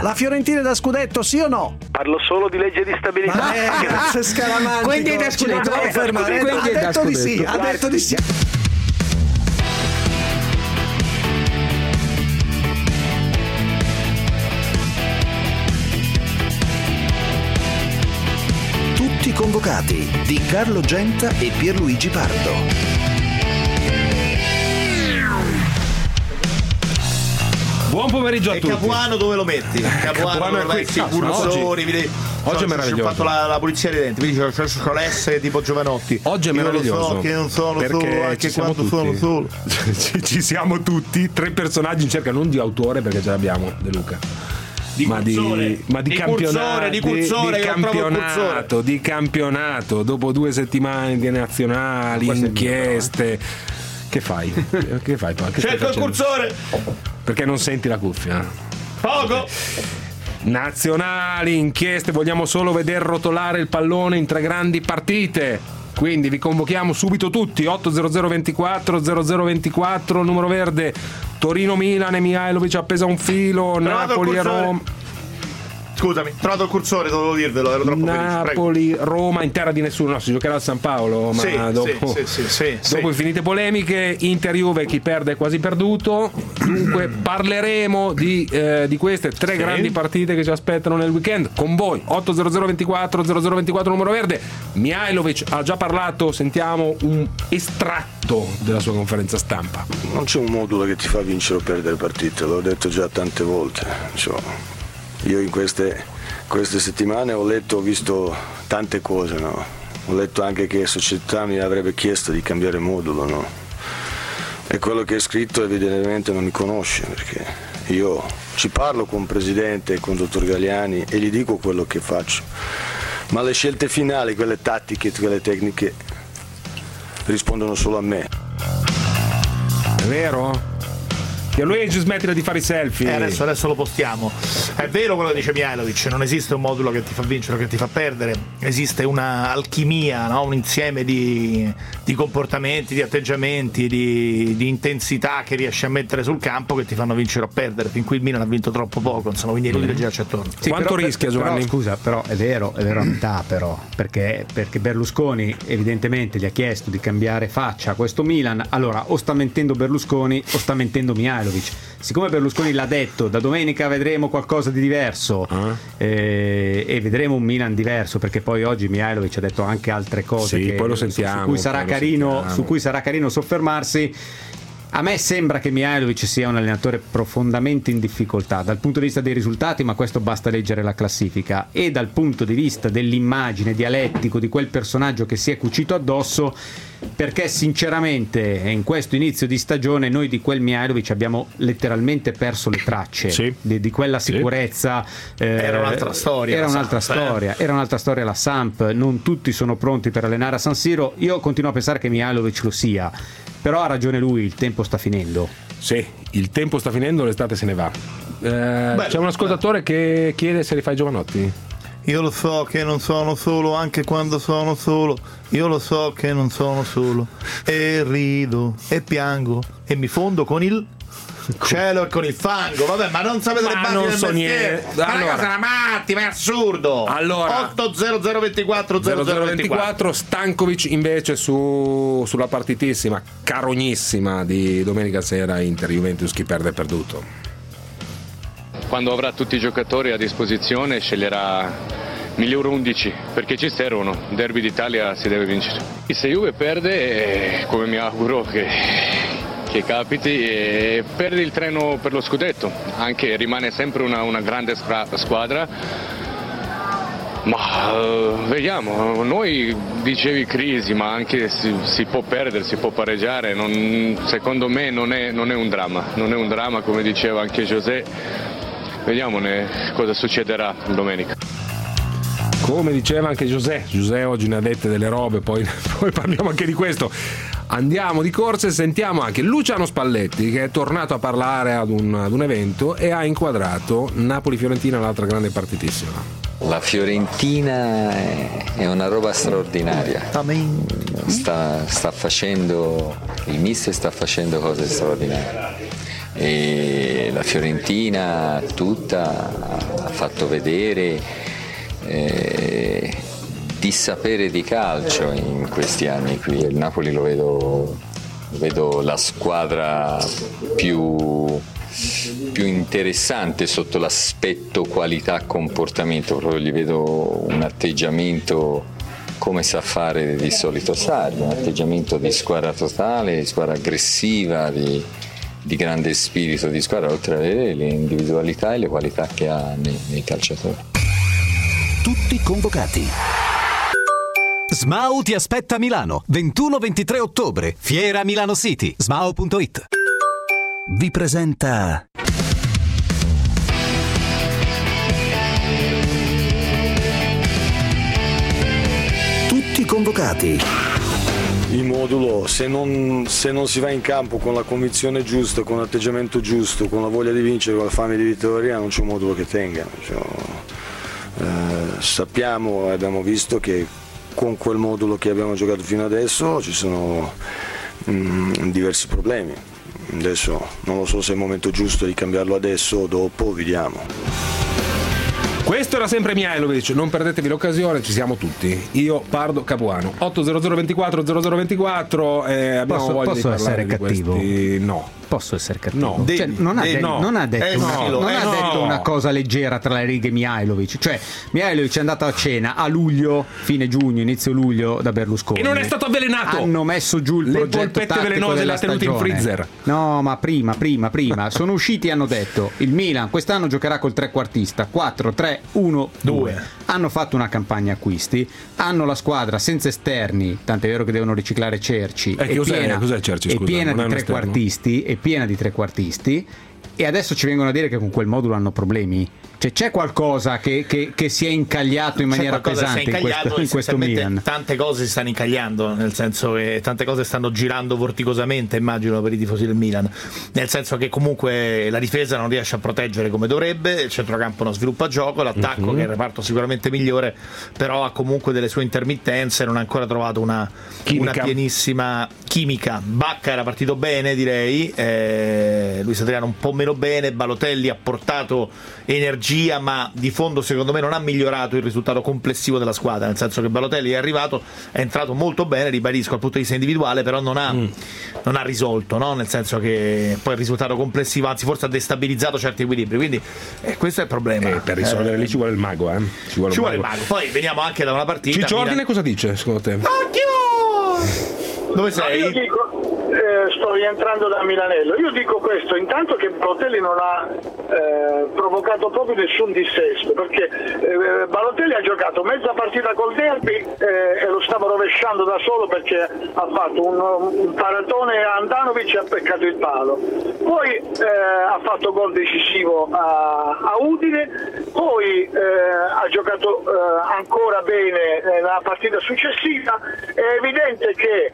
La Fiorentina è da scudetto, sì o no? Parlo solo di legge di stabilità. Grazie Scaramantico. Quindi è da scudetto. Ha detto di sì, ha detto di sì. Tutti convocati di Carlo Genta e Pierluigi Pardo. Buon pomeriggio a tutti. E Capuano dove lo metti? Capuano dove metti i cursori? Oggi è meraviglioso. Ho fatto la pulizia dei denti, quindi c'ho l'S tipo Giovanotti. Oggi è meraviglioso. Io lo so che non sono solo, anche quando sono solo. Ci siamo tutti, 3 personaggi in cerca non di autore, perché ce l'abbiamo, De Luca. Di campionato, dopo 2 settimane di nazionali, inchieste. Che fai? Cerco il cursore! Perché non senti la cuffia? Poco! Nazionali, inchieste, vogliamo solo veder rotolare il pallone in 3 grandi partite. Quindi vi convochiamo subito tutti, 800 24 0024, numero verde, Torino-Milan e Mihajlović appesa a un filo, Napoli e Roma. Scusami, trovato il cursore, dovevo dirvelo, ero troppo felice. Napoli, Roma, in terra di nessuno, no, si giocherà al San Paolo, ma dopo infinite polemiche, Inter-Juve, chi perde è quasi perduto. Dunque parleremo di queste 3 grandi partite che ci aspettano nel weekend con voi. 800 24 0024 numero verde. Mihajlović ha già parlato, sentiamo un estratto della sua conferenza stampa. Non c'è un modulo che ti fa vincere o perdere partite, l'ho detto già tante volte. Io in queste settimane ho visto tante cose, no? Ho letto anche che la società mi avrebbe chiesto di cambiare modulo, no? E quello che è scritto evidentemente non mi conosce, perché io ci parlo con il presidente e con il dottor Galliani e gli dico quello che faccio, ma le scelte finali, quelle tattiche, quelle tecniche rispondono solo a me. È vero? E Luigi, smettila di fare i selfie. Adesso lo postiamo. È vero quello che dice Mihajlović, non esiste un modulo che ti fa vincere o che ti fa perdere, esiste una alchimia, no? Un insieme di comportamenti, di atteggiamenti, di intensità che riesci a mettere sul campo che ti fanno vincere o perdere. Fin qui il Milan ha vinto troppo poco, insomma, quindi è inutile girarci attorno. Sì, quanto rischia Giovanni? Però, scusa, però è vero a metà, però, perché Berlusconi evidentemente gli ha chiesto di cambiare faccia a questo Milan. Allora o sta mentendo Berlusconi o sta mentendo Mihajlović. Siccome Berlusconi l'ha detto, da domenica vedremo qualcosa di diverso e vedremo un Milan diverso, perché poi oggi Mihajlović ha detto anche altre cose che poi lo sentiamo, su cui sarà carino soffermarsi. A me sembra che Mihajlović sia un allenatore profondamente in difficoltà dal punto di vista dei risultati, ma questo basta leggere la classifica, e dal punto di vista dell'immagine dialettico di quel personaggio che si è cucito addosso, perché sinceramente in questo inizio di stagione noi di quel Mihajlović abbiamo letteralmente perso le tracce di quella sicurezza. Era un'altra storia. Era un'altra storia la Samp. Non tutti sono pronti per allenare a San Siro. Io continuo a pensare che Mihajlović lo sia, però ha ragione lui, il tempo sta finendo. Sì, il tempo sta finendo, l'estate se ne va. C'è un ascoltatore che chiede se li fai Giovanotti. Io lo so che non sono solo anche quando sono solo. Io lo so che non sono solo. E rido e piango e mi fondo con il cielo e con il fango. Vabbè, ma non sapete le basi del mestiere. Ma allora, sono matti, ma è assurdo. Allora 800 24 0024. Stankovic invece sulla partitissima carognissima di domenica sera Inter-Juventus, chi perde è perduto. Quando avrà tutti i giocatori a disposizione sceglierà miglior 11 perché ci servono. Derby d'Italia si deve vincere. E se Juve perde, come mi auguro che capiti, perde il treno per lo scudetto, anche rimane sempre una grande squadra, ma vediamo. Noi dicevi crisi, ma anche si può perdere, si può pareggiare, secondo me non è un dramma, come diceva anche José. Vediamo cosa succederà domenica. Come diceva anche José oggi ne ha dette delle robe, poi parliamo anche di questo. Andiamo di corsa e sentiamo anche Luciano Spalletti, che è tornato a parlare ad un evento e ha inquadrato Napoli-Fiorentina, l'altra grande partitissima. La Fiorentina è una roba straordinaria. Sta facendo, il mister sta facendo cose straordinarie. E la Fiorentina tutta fatto vedere di sapere di calcio in questi anni qui. Il Napoli lo vedo la squadra più interessante sotto l'aspetto qualità-comportamento, proprio gli vedo un atteggiamento come sa fare di solito Sarri, un atteggiamento di squadra totale, di squadra aggressiva, di grande spirito di squadra, oltre ad avere le individualità e le qualità che ha nei calciatori. Tutti convocati. SMAU ti aspetta a Milano, 21-23 ottobre, Fiera Milano City, smau.it. Vi presenta Tutti convocati. Il modulo, se non si va in campo con la convinzione giusta, con l'atteggiamento giusto, con la voglia di vincere, con la fame di vittoria, non c'è un modulo che tenga. Sappiamo e abbiamo visto che con quel modulo che abbiamo giocato fino adesso ci sono diversi problemi. Adesso non lo so se è il momento giusto di cambiarlo adesso o dopo, vediamo. Questo era sempre Mihajlovic, non perdetevi l'occasione, ci siamo tutti. Io, Pardo, Capuano. 80024 abbiamo voglia di parlare essere di cattivo? Questi... No. Posso essere cattivo? No. Cioè, non ha detto una cosa leggera tra le righe Mihajlovic. Cioè, Mihajlovic è andato a cena a luglio, fine giugno, inizio luglio da Berlusconi. E non è stato avvelenato. Hanno messo giù il progetto tattico velenose della l'ha tenuto in freezer. No, ma prima. Sono usciti e hanno detto: il Milan quest'anno giocherà col trequartista 4-3-1-2. Hanno fatto una campagna acquisti, hanno la squadra senza esterni, tant'è vero che devono riciclare Cerci. Cos'è Cerci? È piena di trequartisti. E adesso ci vengono a dire che con quel modulo hanno problemi. Cioè c'è qualcosa che si è incagliato in maniera pesante in questo Milan. Tante cose si stanno incagliando, nel senso che tante cose stanno girando vorticosamente, immagino, per i tifosi del Milan, nel senso che comunque la difesa non riesce a proteggere come dovrebbe, il centrocampo non sviluppa gioco, l'attacco che è il reparto sicuramente migliore, però ha comunque delle sue intermittenze, non ha ancora trovato una pienissima chimica. Bacca era partito bene, direi, Luis Adriano un po' meno bene, Balotelli ha portato energia, ma di fondo secondo me non ha migliorato il risultato complessivo della squadra, nel senso che Balotelli è arrivato, è entrato molto bene, ribadisco, dal punto di vista individuale, però non ha risolto, no? Nel senso che poi il risultato complessivo, anzi forse ha destabilizzato certi equilibri, quindi questo è il problema. Per risolvere lì ci vuole il mago, ci vuole il mago. Poi veniamo anche da una partita. Ciccio Ordine cosa dice secondo te? Occhio! Dove sei? Io dico, sto rientrando da Milanello. Io dico questo, intanto che Balotelli non ha provocato proprio nessun dissesto, perché Balotelli ha giocato mezza partita col derby e lo stava rovesciando da solo perché ha fatto un paratone a Andanovic e ha peccato il palo. Poi ha fatto gol decisivo a Udine, poi ha giocato ancora bene nella partita successiva. È evidente che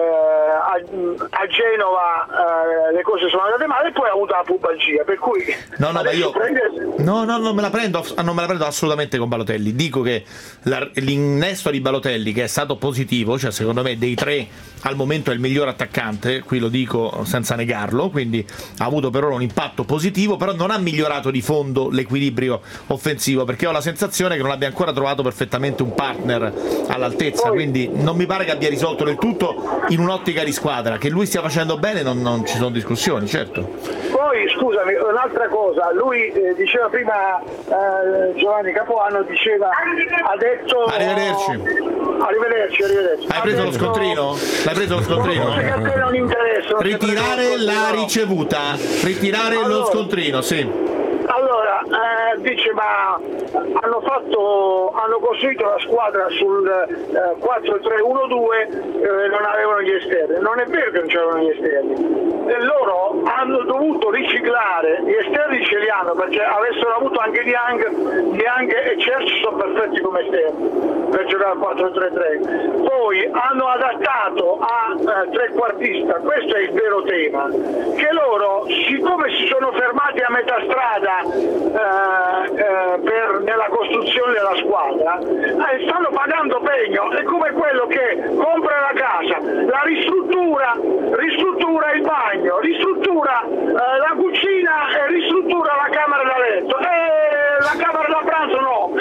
a Genova le cose sono andate male e poi ha avuto la pubalgia, per cui non me la prendo assolutamente con Balotelli. Dico che l'innesto di Balotelli, che è stato positivo, cioè secondo me dei tre al momento è il miglior attaccante, qui lo dico senza negarlo, quindi ha avuto per ora un impatto positivo, però non ha migliorato di fondo l'equilibrio offensivo, perché ho la sensazione che non abbia ancora trovato perfettamente un partner all'altezza, quindi non mi pare che abbia risolto del tutto in un'ottica di squadra. Che lui stia facendo bene non ci sono discussioni, certo. Poi scusami, un'altra cosa, lui diceva prima, Giovanni Capuano ha detto arrivederci. Hai preso lo scontrino? Non interessa. Ritirare la ricevuta, lo scontrino, sì. Allora, dice, ma hanno costruito la squadra sul 4-3-1-2, non avevano gli esterni. Non è vero che non c'erano gli esterni. Loro hanno dovuto riciclare, gli esterni ce li hanno, perché avessero avuto anche Diang e Cerci sono perfetti come esterni per giocare al 4-3-3. Poi hanno adattato a trequartista, questo è il vero tema, che loro, siccome si sono fermati a metà strada nella costruzione della squadra, stanno pagando pegno. È come quello che compra la casa, la ristruttura il bagno, ristruttura la cucina e ristruttura la camera da letto, e la camera da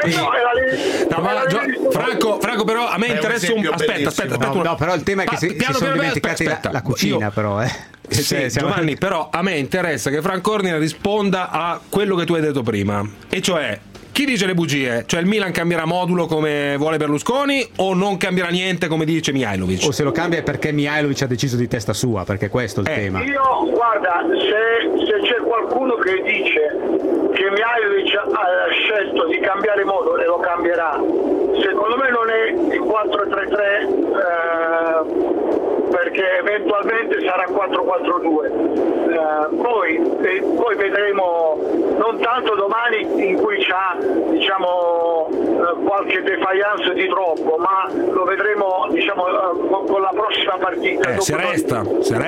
Franco, però a me interessa un... Aspetta. No, però il tema è che si sono dimenticati la cucina, però. Sì, Giovanni, però a me interessa che Franco Ordine risponda a quello che tu hai detto prima, e cioè chi dice le bugie? Cioè il Milan cambierà modulo come vuole Berlusconi o non cambierà niente come dice Mihajlovic? O se lo cambia è perché Mihajlovic ha deciso di testa sua, perché questo è il tema. Io, guarda, se c'è qualcuno che dice che Mihajlovic ha scelto di cambiare modulo e lo cambierà, secondo me non è il 4-3-3, perché eventualmente sarà 4-4-2. Poi vedremo, non tanto domani in cui c'ha qualche defiance di troppo, ma lo vedremo con la prossima partita. Se resta.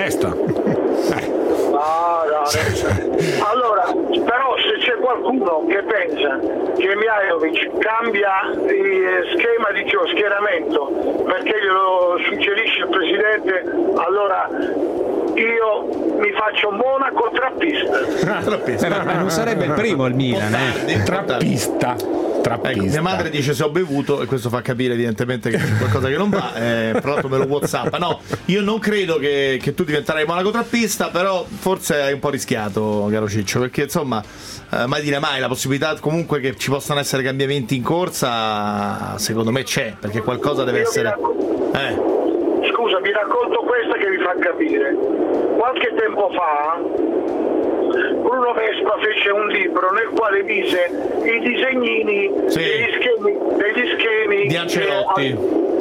Allora, però se c'è qualcuno che pensa che Mihajlovic cambia schema di schieramento perché glielo suggerisce il presidente, allora io mi faccio Monaco trappista. Ma non sarebbe il primo il Milan, trappista. Mia madre dice se ho bevuto, e questo fa capire evidentemente che c'è qualcosa che non va, tra l'altro me lo WhatsApp. No, io non credo che tu diventerai Monaco trappista, però forse hai un po' rischiato, caro Ciccio, perché insomma mai dire mai, la possibilità comunque che ci possano essere cambiamenti in corsa secondo me c'è, perché qualcosa deve essere. Scusa, vi racconto questa che vi fa capire. Qualche tempo fa Bruno Vespa fece un libro nel quale mise i disegnini degli schemi di Ancelotti.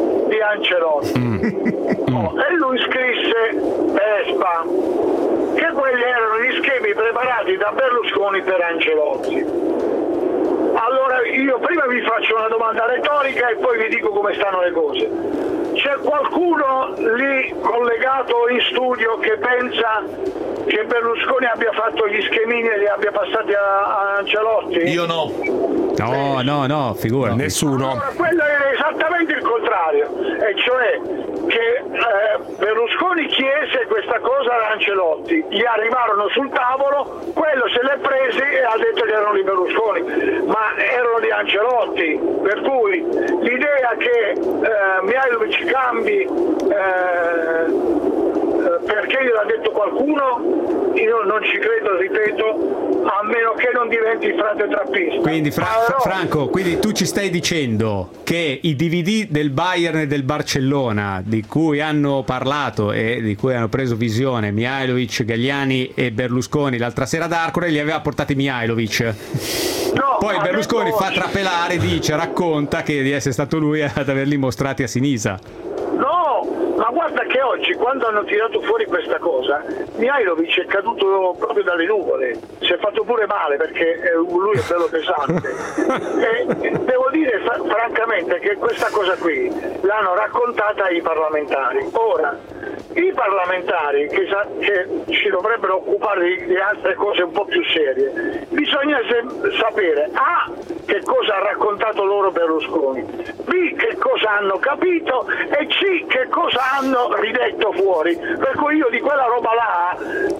E lui scrisse Vespa che quelli erano gli schemi preparati da Berlusconi per Ancelotti. Allora io prima vi faccio una domanda retorica e poi vi dico come stanno le cose. C'è qualcuno lì collegato in studio che pensa che Berlusconi abbia fatto gli schemini e li abbia passati a Ancelotti? Io no. No, figura. Nessuno. Allora, quello è esattamente il contrario, e cioè che Berlusconi chiese questa cosa ad Ancelotti, gli arrivarono sul tavolo, quello se l'è presi e ha detto che erano di Berlusconi, ma erano di Ancelotti, per cui l'idea che Mihajlovic cambi perché gliel'ha detto qualcuno, io non ci credo, ripeto, a meno che non diventi frate trappista. Quindi Franco, quindi tu ci stai dicendo che i DVD del Bayern e del Barcellona di cui hanno parlato e di cui hanno preso visione Mihajlovic, Galliani e Berlusconi l'altra sera ad Arcore li aveva portati Mihajlovic. No, poi Berlusconi fa trapelare, racconta che di essere stato lui ad averli mostrati a Sinisa. No, ma guarda che oggi quando hanno tirato fuori questa cosa Mihajlovic è caduto proprio dalle nuvole, si è fatto pure male perché lui è bello pesante e devo dire francamente che questa cosa qui l'hanno raccontata ai parlamentari. Ora, i parlamentari che ci dovrebbero occupare di altre cose un po' più serie, bisogna sapere A, che cosa ha raccontato loro Berlusconi, B, che cosa hanno capito e C, che cosa hanno ridetto fuori. Per cui io di quella roba là,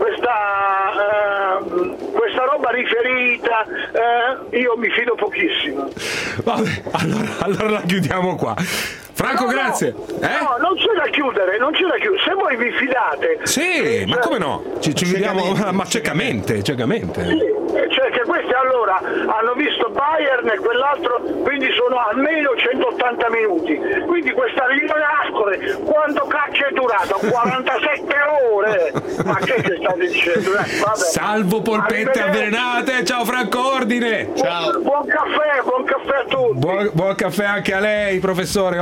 questa roba riferita, io mi fido pochissimo. Vabbè, allora la chiudiamo qua. Franco, grazie. No, non c'è da chiudere. Se voi vi fidate. Sì, ma come no? Ci vediamo, ma ciecamente. Sì, cioè che questi allora hanno visto Bayern e quell'altro, quindi sono almeno 180 minuti. Quindi questa riunione Ascoli, quanto cacchio è durato? 47 ore! Ma che state dicendo? Vabbè. Salvo polpette avvelenate, ciao Franco Ordine! Ciao. Buon caffè a tutti! Buon caffè anche a lei, professore.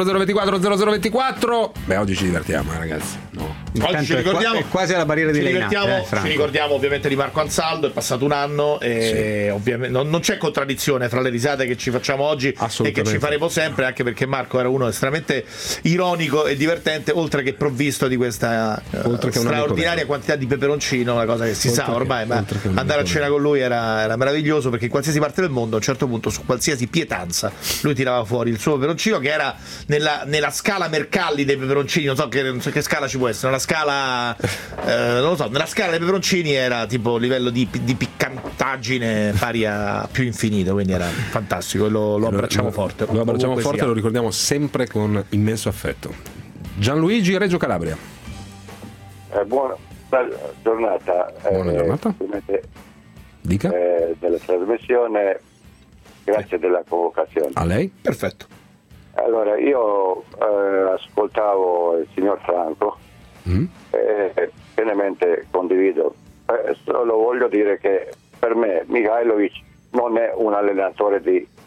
80024 Beh, oggi ci divertiamo, ragazzi. No. Oggi ci ricordiamo, è quasi alla barriera di Leina. Ci ricordiamo ovviamente di Marco Ansaldo, è passato un anno e ovviamente non c'è contraddizione fra le risate che ci facciamo oggi e che ci faremo sempre, anche perché Marco era uno estremamente ironico e divertente, oltre che provvisto di questa straordinaria quantità di peperoncino, una cosa che si sa ormai, ma andare a cena con lui era meraviglioso, perché in qualsiasi parte del mondo a un certo punto, su qualsiasi pietanza, lui tirava fuori il suo peperoncino, che era nella scala Mercalli dei peperoncini, non so che scala ci può essere, nella scala non lo so, nella scala dei peperoncini era tipo livello di piccantaggine pari a più infinito, quindi era fantastico, lo abbracciamo forte. Lo abbracciamo forte e lo ricordiamo sempre con immenso affetto. Gianluigi, Reggio Calabria. Buona giornata. Buona giornata. Dica. Della trasmissione, grazie della convocazione. A lei? Perfetto. Allora, io ascoltavo il signor Franco e pienamente condivido. Solo voglio dire che per me Mihajlovic non è un allenatore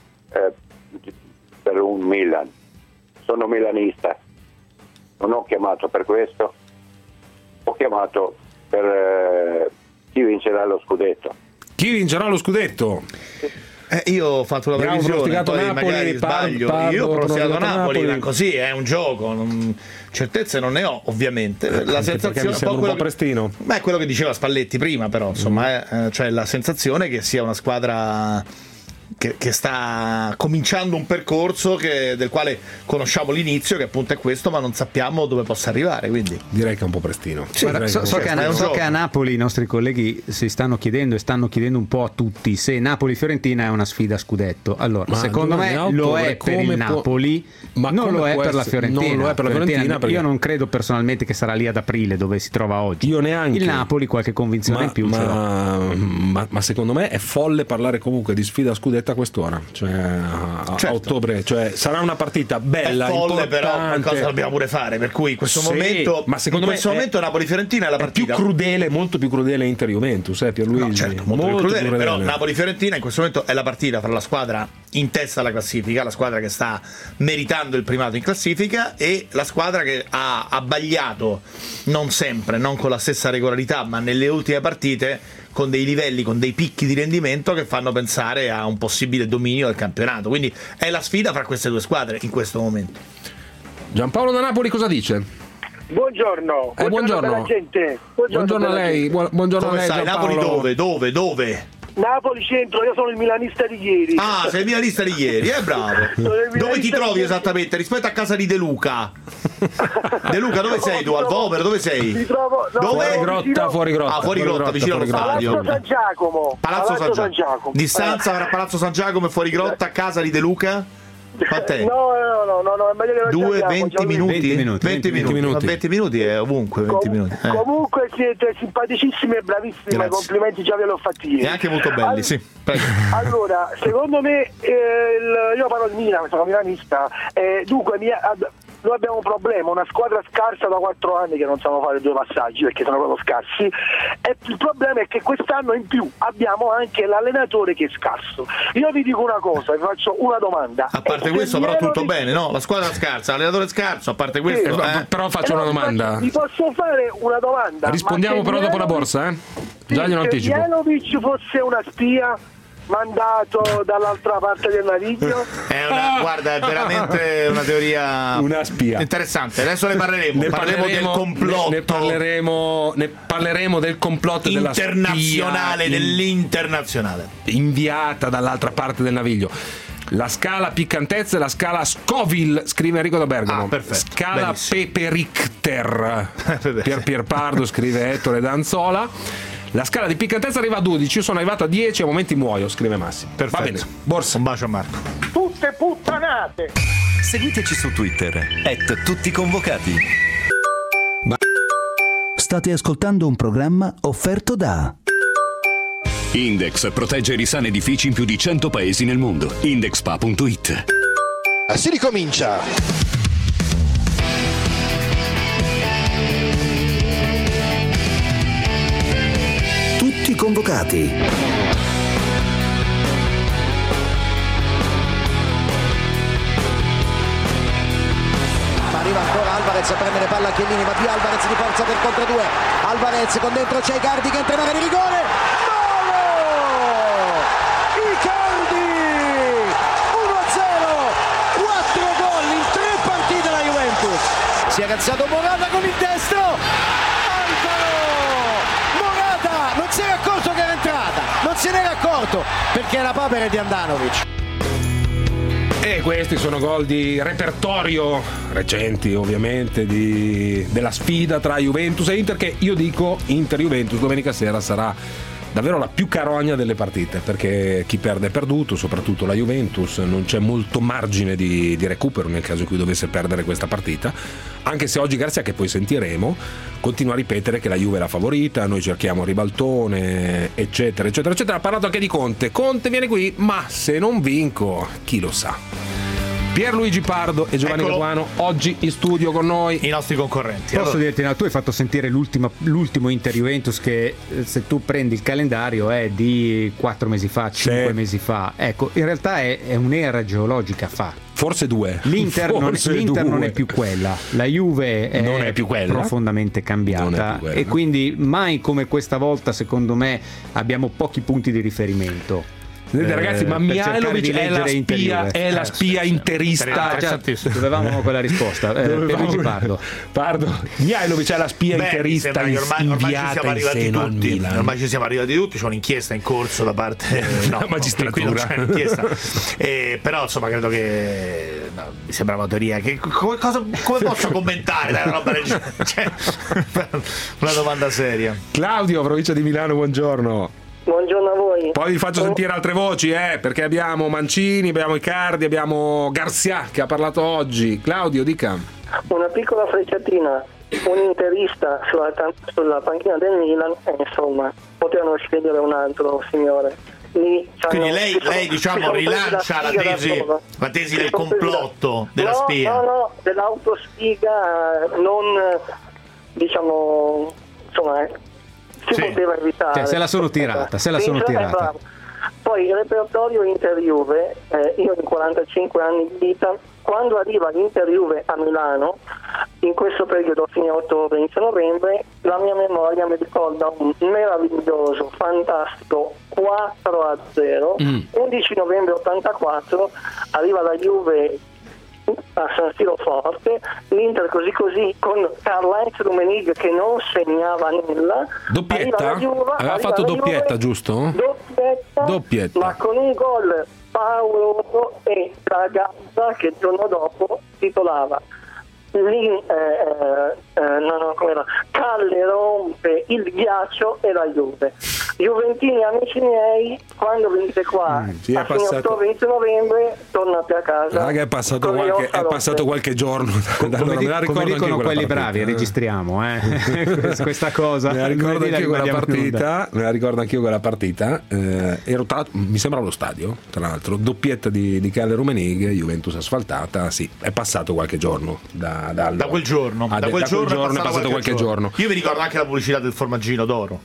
per un Milan. Sono milanista. Non ho chiamato per questo. Ho chiamato per chi vincerà lo scudetto. Chi vincerà lo scudetto? Io ho fatto una previsione, poi Napoli, magari sbaglio. Io ho pronosticato Napoli, ma così è un gioco, certezze non ne ho ovviamente. La sensazione mi sembra un po' prestino. Ma è quello che diceva Spalletti prima, però insomma, cioè la sensazione che sia una squadra che sta cominciando un percorso del quale conosciamo l'inizio, che appunto è questo, ma non sappiamo dove possa arrivare, quindi direi che è un po' prestino. Sì, so che a Napoli i nostri colleghi si stanno chiedendo e stanno chiedendo un po' a tutti se Napoli-Fiorentina è una sfida a scudetto. Allora, secondo me lo è per il Napoli, ma non lo è per la Fiorentina. Non lo è per la Fiorentina, io non credo personalmente che sarà lì ad aprile dove si trova oggi. Io neanche. Il Napoli qualche convinzione in più ce l'ho. Ma secondo me è folle parlare comunque di sfida a scudetto a quest'ora, cioè a ottobre, cioè sarà una partita bella, è folle, importante. però qualcosa dobbiamo pure fare, per cui in questo momento, ma secondo in questo momento Napoli-Fiorentina è la partita più crudele, molto più crudele Inter-Juventus, Pierluigi. No, certo, molto più crudele, però Napoli-Fiorentina in questo momento è la partita fra la squadra in testa alla classifica, la squadra che sta meritando il primato in classifica, e la squadra che ha abbagliato, non sempre, non con la stessa regolarità, ma nelle ultime partite con dei livelli, con dei picchi di rendimento che fanno pensare a un possibile dominio del campionato. Quindi è la sfida fra queste due squadre in questo momento. Giampaolo da Napoli cosa dice? Buongiorno. Buongiorno. Gente. Buongiorno a lei. Buongiorno Come a lei, stai? Giampaolo. Napoli dove? Napoli centro, io sono il milanista di ieri. Ah, sei il milanista di ieri, bravo. Dove ti trovi esattamente rispetto a casa di De Luca? De Luca, dove sei tu? Al Vover, dove sei? Mi trovo dove? Fuori grotta. Ah, fuori grotta, vicino allo stadio. Palazzo San Giacomo. Palazzo San Giacomo. Distanza tra Palazzo San Giacomo e fuori grotta a casa di De Luca? Quant'è? No, è meglio che non 20 minuti. 20 minuti è ovunque. 20 minuti. Comunque siete simpaticissimi e bravissimi. Grazie. Complimenti, già ve l'ho fatti ieri. E anche molto belli, sì. Prego. Allora, secondo me io parlo di Milan, sono milanista. Dunque noi abbiamo un problema, una squadra scarsa da 4 anni che non sanno fare 2 passaggi perché sono proprio scarsi, e il problema è che quest'anno in più abbiamo anche l'allenatore che è scarso. Io vi dico una cosa, vi faccio una domanda. A parte questo però tutto bene, no? La squadra scarsa, l'allenatore scarso, a parte questo però faccio una domanda. Vi posso fare una domanda? Rispondiamo però dopo la borsa, Già glielo anticipo. Se Mihajlovic fosse una spia mandato dall'altra parte del naviglio, guarda, è veramente una teoria, una spia interessante. Adesso ne parleremo del complotto, ne parleremo del complotto internazionale, dell'internazionale inviata dall'altra parte del naviglio. La scala piccantezza e la scala Scoville, scrive Enrico da Bergamo. Perfetto. Scala Pepe Richter per Pierpardo, scrive Ettore D'Anzola. La scala di piccantezza arriva a 12, io sono arrivato a 10, a momenti muoio, scrive Massimo. Perfetto. Va bene. Borsa. Un bacio a Marco. tutte puttanate. Seguiteci su Twitter @tutticonvocati. State ascoltando un programma offerto da Index protegge i risani edifici in più di 100 paesi nel mondo. Indexpa.it. Si ricomincia. Tutti convocati. Arriva ancora Alvarez a prendere palla a Chiellini, ma più Alvarez di forza per contro 2. Alvarez con dentro c'è Icardi che entra in area di rigore. Gol! Icardi! 1-0! 4 gol in 3 partite la Juventus. Si è alzato Morata con il destro. Morata non si era accorto che era entrata, non se n'era accorto perché la papera è di Andanovic. E questi sono gol di repertorio recenti, ovviamente, della sfida tra Juventus e Inter, che io dico Inter-Juventus domenica sera sarà davvero la più carogna delle partite, perché chi perde è perduto, soprattutto la Juventus, non c'è molto margine di recupero nel caso in cui dovesse perdere questa partita, anche se oggi Garzia, che poi sentiremo, continua a ripetere che la Juve è la favorita, noi cerchiamo ribaltone, eccetera eccetera eccetera. Ha parlato anche di Conte viene qui, ma se non vinco chi lo sa. Pierluigi Pardo e Giovanni Capuano oggi in studio con noi, i nostri concorrenti. Posso dirti, tu hai fatto sentire l'ultimo Inter-Juventus che, se tu prendi il calendario, è di 4 mesi fa, 5 mesi fa. Ecco, in realtà è un'era geologica fa. Forse 2. L'Inter non è più quella, la Juve non è più quella, profondamente cambiata, e quindi mai come questa volta, secondo me, abbiamo pochi punti di riferimento. Ragazzi, ma Mihajlovic è la spia interista. Dovevamo quella risposta. Pardo. Mihajlovic è la spia interista inviata in seno al Milan. Ormai ci siamo arrivati tutti. C'è un'inchiesta in corso da parte della magistratura. Qui non c'è un'inchiesta. Però insomma credo che mi sembra una teoria. Come posso commentare una roba del genere? Una domanda seria. Claudio, provincia di Milano, buongiorno. Buongiorno a voi. Poi vi faccio sentire altre voci, perché abbiamo Mancini, abbiamo Icardi, abbiamo Garzia che ha parlato oggi. Claudio, dica. Una piccola frecciatina, un interista sulla panchina del Milan, insomma, potevano scegliere un altro signore. Quindi lei diciamo rilancia la tesi del complotto della spia. No, dell'autosfiga, non diciamo, insomma, si poteva evitare. Se la sono tirata. Poi il repertorio Inter-Juve, io in 45 anni di vita, quando arriva l'Inter-Juve a Milano, in questo periodo, fine ottobre, inizio novembre, la mia memoria mi ricorda un meraviglioso, fantastico 4-0, 11 novembre 84, arriva la Juve a San Siro forte, l'Inter così con Karl-Heinz Rummenigge che non segnava nulla. Doppietta? Aveva fatto doppietta, giusto? Doppietta, ma con un gol pauroso, e Ragazza che il giorno dopo titolava Calle rompe il ghiaccio e la Juve. Juventini, amici miei, quando venite qua a fine ottobre, inizio novembre, tornate a casa. Raga, è passato qualche giorno. Come dicono quelli bravi, registriamo questa cosa. Me la ricordo anch'io quella partita. Ero mi sembra allo stadio, tra l'altro, doppietta di Calle Rummenigge, Juventus asfaltata. Sì, è passato qualche giorno da quel giorno. Da quel giorno è passato qualche giorno. Io mi ricordo anche la pubblicità del formaggino d'oro.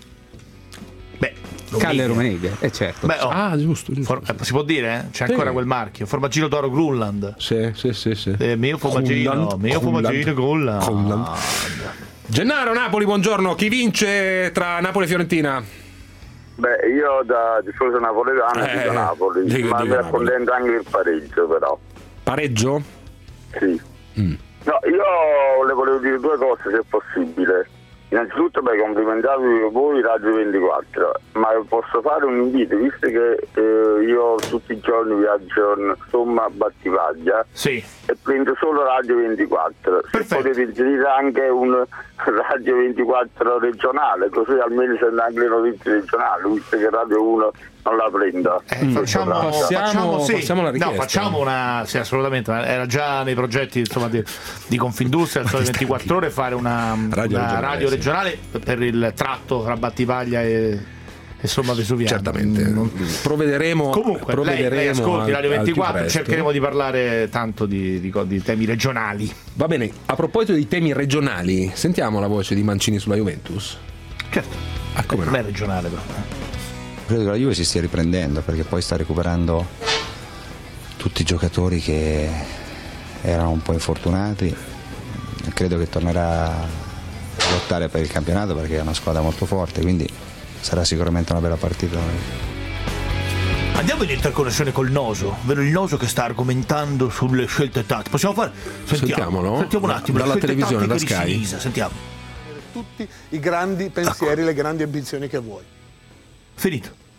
Calle Rummenigge, certo. Giusto. Si può dire? C'è ancora quel marchio, formaggino d'oro Grunland. Sì. Mio formaggino Grunland. Gennaro, Napoli, buongiorno. Chi vince tra Napoli e Fiorentina? Io da tifoso napoletano dico Napoli, ma mi accontento anche il pareggio, però. Pareggio? Sì. No, io le volevo dire due cose, se è possibile. Innanzitutto complimentarvi voi Radio 24, ma posso fare un invito, visto che io tutti i giorni viaggio insomma a Battivaglia e prendo solo Radio 24. Se potete inserire anche un Radio 24 regionale, così almeno sento anche le notizie regionali, visto che Radio 1 non la prendo. Facciamo la richiesta. Facciamo una, sì, assolutamente, era già nei progetti insomma di Confindustria al Sole 24 Ore fare una radio regionale per il tratto tra Battivaglia e Somma Vesuviana. Certamente. Provvederemo. Comunque lei ascolti Radio 24, cercheremo di parlare tanto di temi regionali. Va bene, a proposito di temi regionali, sentiamo la voce di Mancini sulla Juventus. Certo. Non è regionale però. Credo che la Juve si stia riprendendo, perché poi sta recuperando tutti i giocatori che erano un po' infortunati. Credo che tornerà a lottare per il campionato, perché è una squadra molto forte, quindi sarà sicuramente una bella partita. Andiamo in interconnessione col Noso, ovvero il Noso che sta argomentando sulle scelte tattiche. Possiamo fare? Sentiamo un attimo dalla televisione, da Sky. Sentiamo tutti i grandi pensieri, le grandi ambizioni che vuoi. Finito.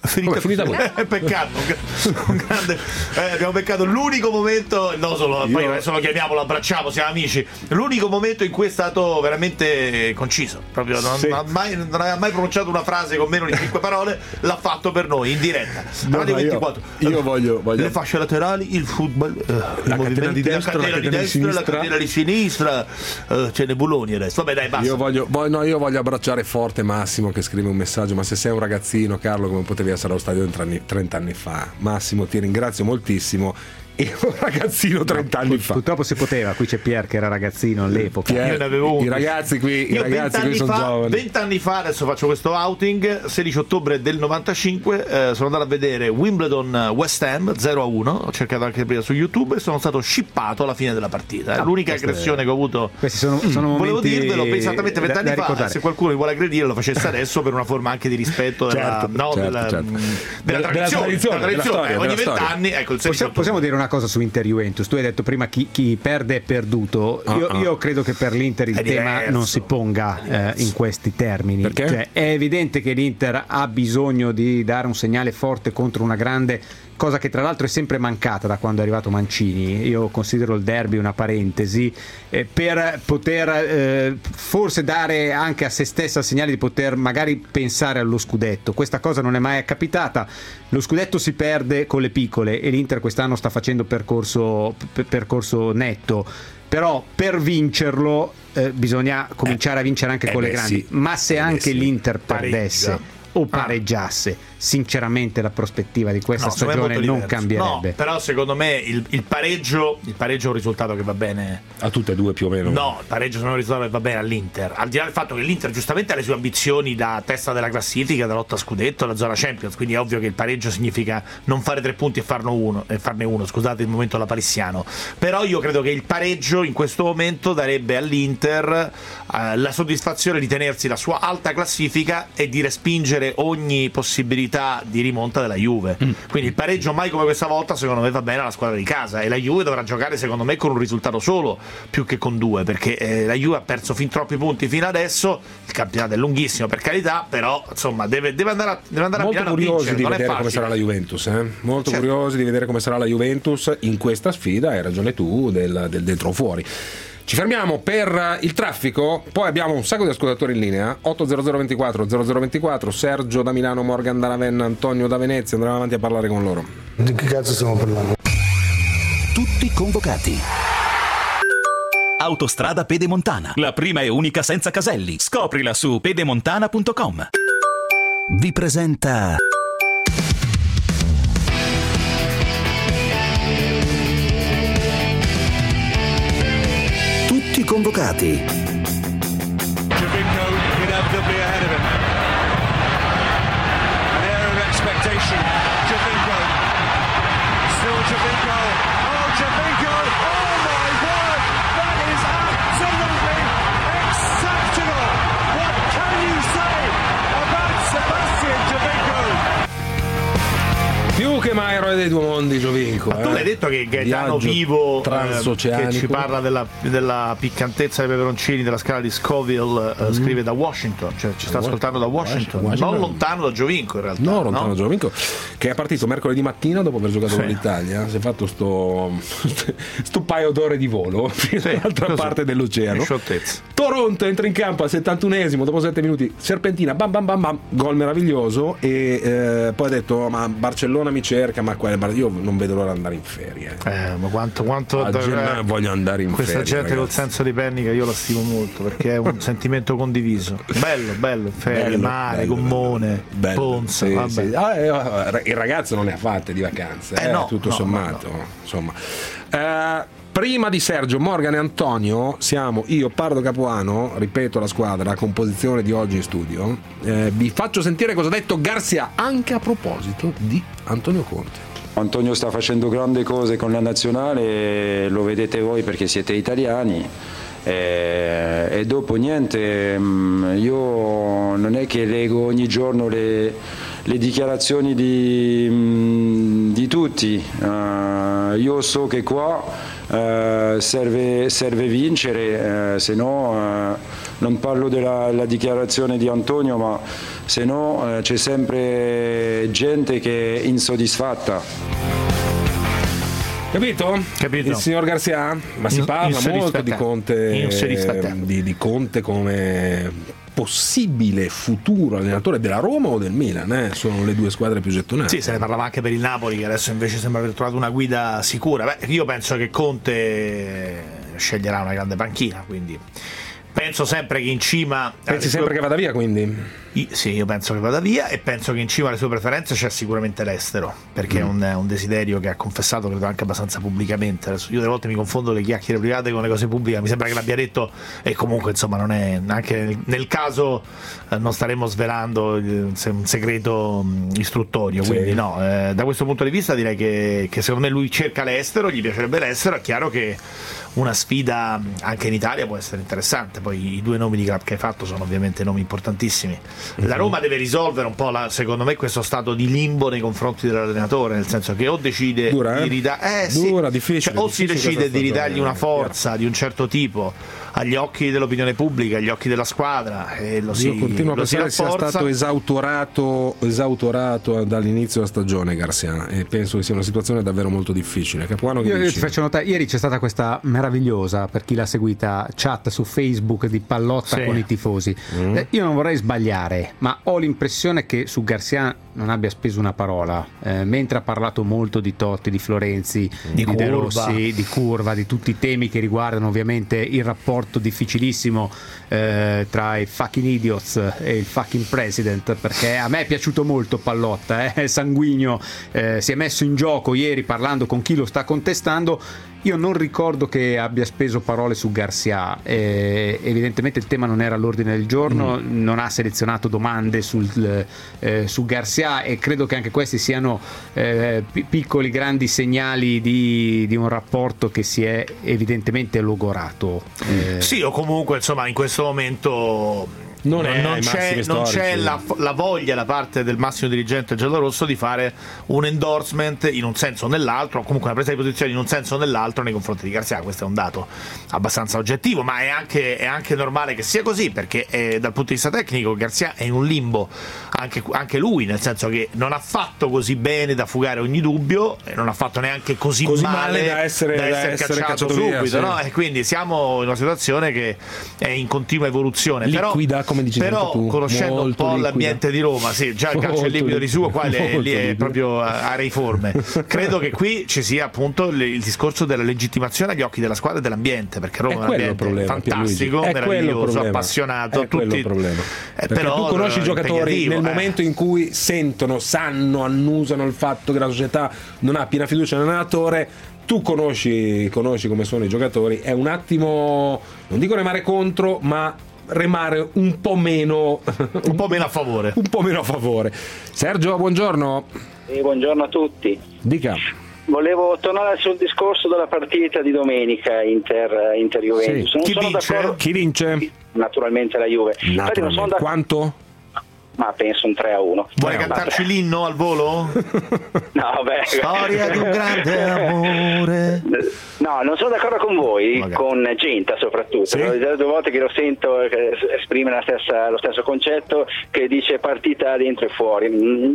finita peccato, un grande, abbiamo peccato l'unico momento, non solo, poi adesso lo chiamiamo, lo abbracciamo, siamo amici, l'unico momento in cui è stato veramente conciso, proprio non aveva mai pronunciato una frase con meno di 5 parole, l'ha fatto per noi in diretta. Radio 24. Io voglio le fasce laterali, il football, la catena di destra, la catena di sinistra, c'è Nebuloni adesso. Vabbè, dai, basta. Io voglio abbracciare forte Massimo, che scrive un messaggio: ma se sei un ragazzino, Carlo, come potevi essere allo stadio 30 anni fa? Massimo, ti ringrazio moltissimo. Io un ragazzino 30 anni fa. Purtroppo si poteva, qui c'è Pier che era ragazzino all'epoca. Io ne avevo I ragazzi qui sono giovani. 20 anni fa, adesso faccio questo outing, 16 ottobre del 95, sono andato a vedere Wimbledon West Ham 0-1, ho cercato anche prima su YouTube e sono stato shippato alla fine della partita. L'unica aggressione che ho avuto. Questi sono volevo dirvelo esattamente 20 anni fa, ricordare. se qualcuno mi vuole aggredire lo facesse adesso per una forma anche di rispetto della tradizione. Ogni 20 anni, ecco, il 16 possiamo dire una cosa su Inter Juventus. Tu hai detto prima chi perde è perduto. Io credo che per l'Inter il tema non si ponga in questi termini. Perché? Cioè, è evidente che l'Inter ha bisogno di dare un segnale forte contro una grande, cosa che tra l'altro è sempre mancata da quando è arrivato Mancini. Io considero il derby una parentesi per poter forse dare anche a se stessa il segnale di poter magari pensare allo scudetto. Questa cosa non è mai capitata. Lo scudetto si perde con le piccole e l'Inter quest'anno sta facendo percorso netto, però per vincerlo bisogna cominciare a vincere anche con le grandi. Ma se anche l'Inter perdesse o pareggiasse, sinceramente la prospettiva di questa stagione non cambierebbe. No, però secondo me il pareggio è un risultato che va bene a tutte e due più o meno. No, il pareggio è un risultato che va bene all'Inter, al di là del fatto che l'Inter giustamente ha le sue ambizioni da testa della classifica, da lotta a scudetto, la zona Champions, quindi è ovvio che il pareggio significa non fare 3 punti e farne uno, scusate il momento alla parissiano, però io credo che il pareggio in questo momento darebbe all'Inter la soddisfazione di tenersi la sua alta classifica e di respingere ogni possibilità di rimonta della Juve. Quindi il pareggio mai come questa volta secondo me va bene alla squadra di casa, e la Juve dovrà giocare secondo me con un risultato solo più che con 2, perché la Juve ha perso fin troppi punti fino adesso. Il campionato è lunghissimo, per carità, però insomma deve andare a Milano a vincere. Di non vedere è come sarà la Juventus, molto curiosi di vedere come sarà la Juventus in questa sfida. Hai ragione tu del dentro o fuori. Ci fermiamo per il traffico, poi abbiamo un sacco di ascoltatori in linea. 80024 Sergio da Milano, Morgan da Ravenna, Antonio da Venezia. Andremo avanti a parlare con loro. Di che cazzo stiamo parlando? Tutti convocati. Autostrada Pedemontana, la prima e unica senza caselli. Scoprila su pedemontana.com. Vi presenta Tutti convocati. Più che mai eroe dei due mondi, Giovinco. Ma tu l'hai detto che Gaetano Vivo, che ci parla della piccantezza dei peperoncini, della scala di Scoville, scrive da Washington, cioè ci sta ascoltando da Washington, non lontano da Giovinco in realtà. No, lontano da Giovinco, che è partito mercoledì mattina dopo aver giocato con l'Italia. Si è fatto sto paio d'ore di volo fino all'altra parte dell'oceano. Toronto entra in campo al 71esimo, dopo 7 minuti, serpentina, bam bam bam bam, gol meraviglioso. E poi ha detto: ma Barcellona mi cerca, ma io non vedo l'ora di andare in ferie. Ma quanto voglio andare in questa ferie, gente ragazzi. col senso di pennica io la stimo molto, perché è un sentimento condiviso. Bello, ferie, mare, gommone, Ponza. Sì. Il ragazzo non ne ha fatte di vacanze, tutto sommato. No. Insomma. Prima di Sergio, Morgan e Antonio siamo io, Pardo Capuano, ripeto la squadra, la composizione di oggi in studio. Vi faccio sentire cosa ha detto Garzia anche a proposito di Antonio Conte. Antonio sta facendo grandi cose con la nazionale, lo vedete voi perché siete italiani. E dopo niente, io non è che leggo ogni giorno le dichiarazioni di tutti. Io so che qua serve vincere, se no non parlo della dichiarazione di Antonio, ma se no c'è sempre gente che è insoddisfatta. Capito? Il signor Garcia? Ma si parla molto di Conte, di Conte come possibile futuro allenatore della Roma o del Milan, sono le due squadre più gettonate. Sì, se ne parlava anche per il Napoli, che adesso invece sembra aver trovato una guida sicura. Beh, io penso che Conte sceglierà una grande panchina, quindi penso sempre che in cima... Pensi sempre che vada via, quindi? Sì, io penso che vada via, e penso che in cima alle sue preferenze c'è sicuramente l'estero, perché è un desiderio che ha confessato, credo anche abbastanza pubblicamente. Adesso io delle volte mi confondo le chiacchiere private con le cose pubbliche, mi sembra che l'abbia detto, e comunque insomma non è, anche nel caso non staremo svelando un segreto istruttorio, quindi no, da questo punto di vista direi che secondo me lui cerca l'estero, gli piacerebbe l'estero. È chiaro che una sfida anche in Italia può essere interessante, poi i due nomi di club che hai fatto sono ovviamente nomi importantissimi. La Roma deve risolvere un po' secondo me questo stato di limbo nei confronti dell'allenatore, nel senso che o decide di ridare difficile, o si decide di ridargli una forza di un certo tipo agli occhi dell'opinione pubblica, agli occhi della squadra, e io continuo a pensare che sia stato esautorato dall'inizio della stagione Garcia, e penso che sia una situazione davvero molto difficile. Capuano, io ti faccio notare, ieri c'è stata questa meravigliosa, per chi l'ha seguita, chat su Facebook di Pallotta con i tifosi. Io non vorrei sbagliare, ma ho l'impressione che su Garcia non abbia speso una parola, mentre ha parlato molto di Totti, di Florenzi, di De Rossi, di Curva, di tutti i temi che riguardano ovviamente il rapporto difficilissimo tra i fucking idiots e il fucking president, perché a me è piaciuto molto Pallotta, sanguigno, si è messo in gioco ieri parlando con chi lo sta contestando. Io non ricordo che abbia speso parole su Garcia, evidentemente il tema non era all'ordine del giorno, non ha selezionato domande su Garcia, e credo che anche questi siano piccoli grandi segnali di un rapporto che si è evidentemente logorato. Sì, o comunque insomma in questo momento non c'è la voglia da parte del massimo dirigente giallorosso di fare un endorsement in un senso o nell'altro, o comunque una presa di posizione in un senso o nell'altro nei confronti di Garcia. Questo è un dato abbastanza oggettivo, ma è anche normale che sia così, perché dal punto di vista tecnico Garcia è in un limbo anche lui, nel senso che non ha fatto così bene da fugare ogni dubbio, e non ha fatto neanche così male da essere cacciato subito, via, no? E quindi siamo in una situazione che è in continua evoluzione, liquida, come dicevi tu, conoscendo un po' l'ambiente di Roma, sì, già il calcio è liquido di suo, qua lì è proprio areiforme. Credo che qui ci sia appunto il discorso della legittimazione agli occhi della squadra e dell'ambiente, perché Roma è un ambiente fantastico, meraviglioso, appassionato, tutti. Il problema. Però tu conosci i giocatori nel momento in cui sanno, annusano il fatto che la società non ha piena fiducia nell'allenatore. Tu conosci come sono i giocatori, è un attimo, non dico remare contro, ma remare un po' meno a favore. Un po' meno a favore. Sergio, buongiorno. Buongiorno a tutti. Dica. Volevo tornare sul discorso della partita di domenica Inter-Juventus. Sì. Chi vince? Naturalmente la Juve. Infatti non sono quanto? Ma penso un 3-1. Vuoi cantarci l'inno al volo? No, beh. Storia di un grande amore. No, non sono d'accordo con voi, con Genta soprattutto. Sì? Due volte che lo sento esprimere lo stesso concetto, che dice partita dentro e fuori.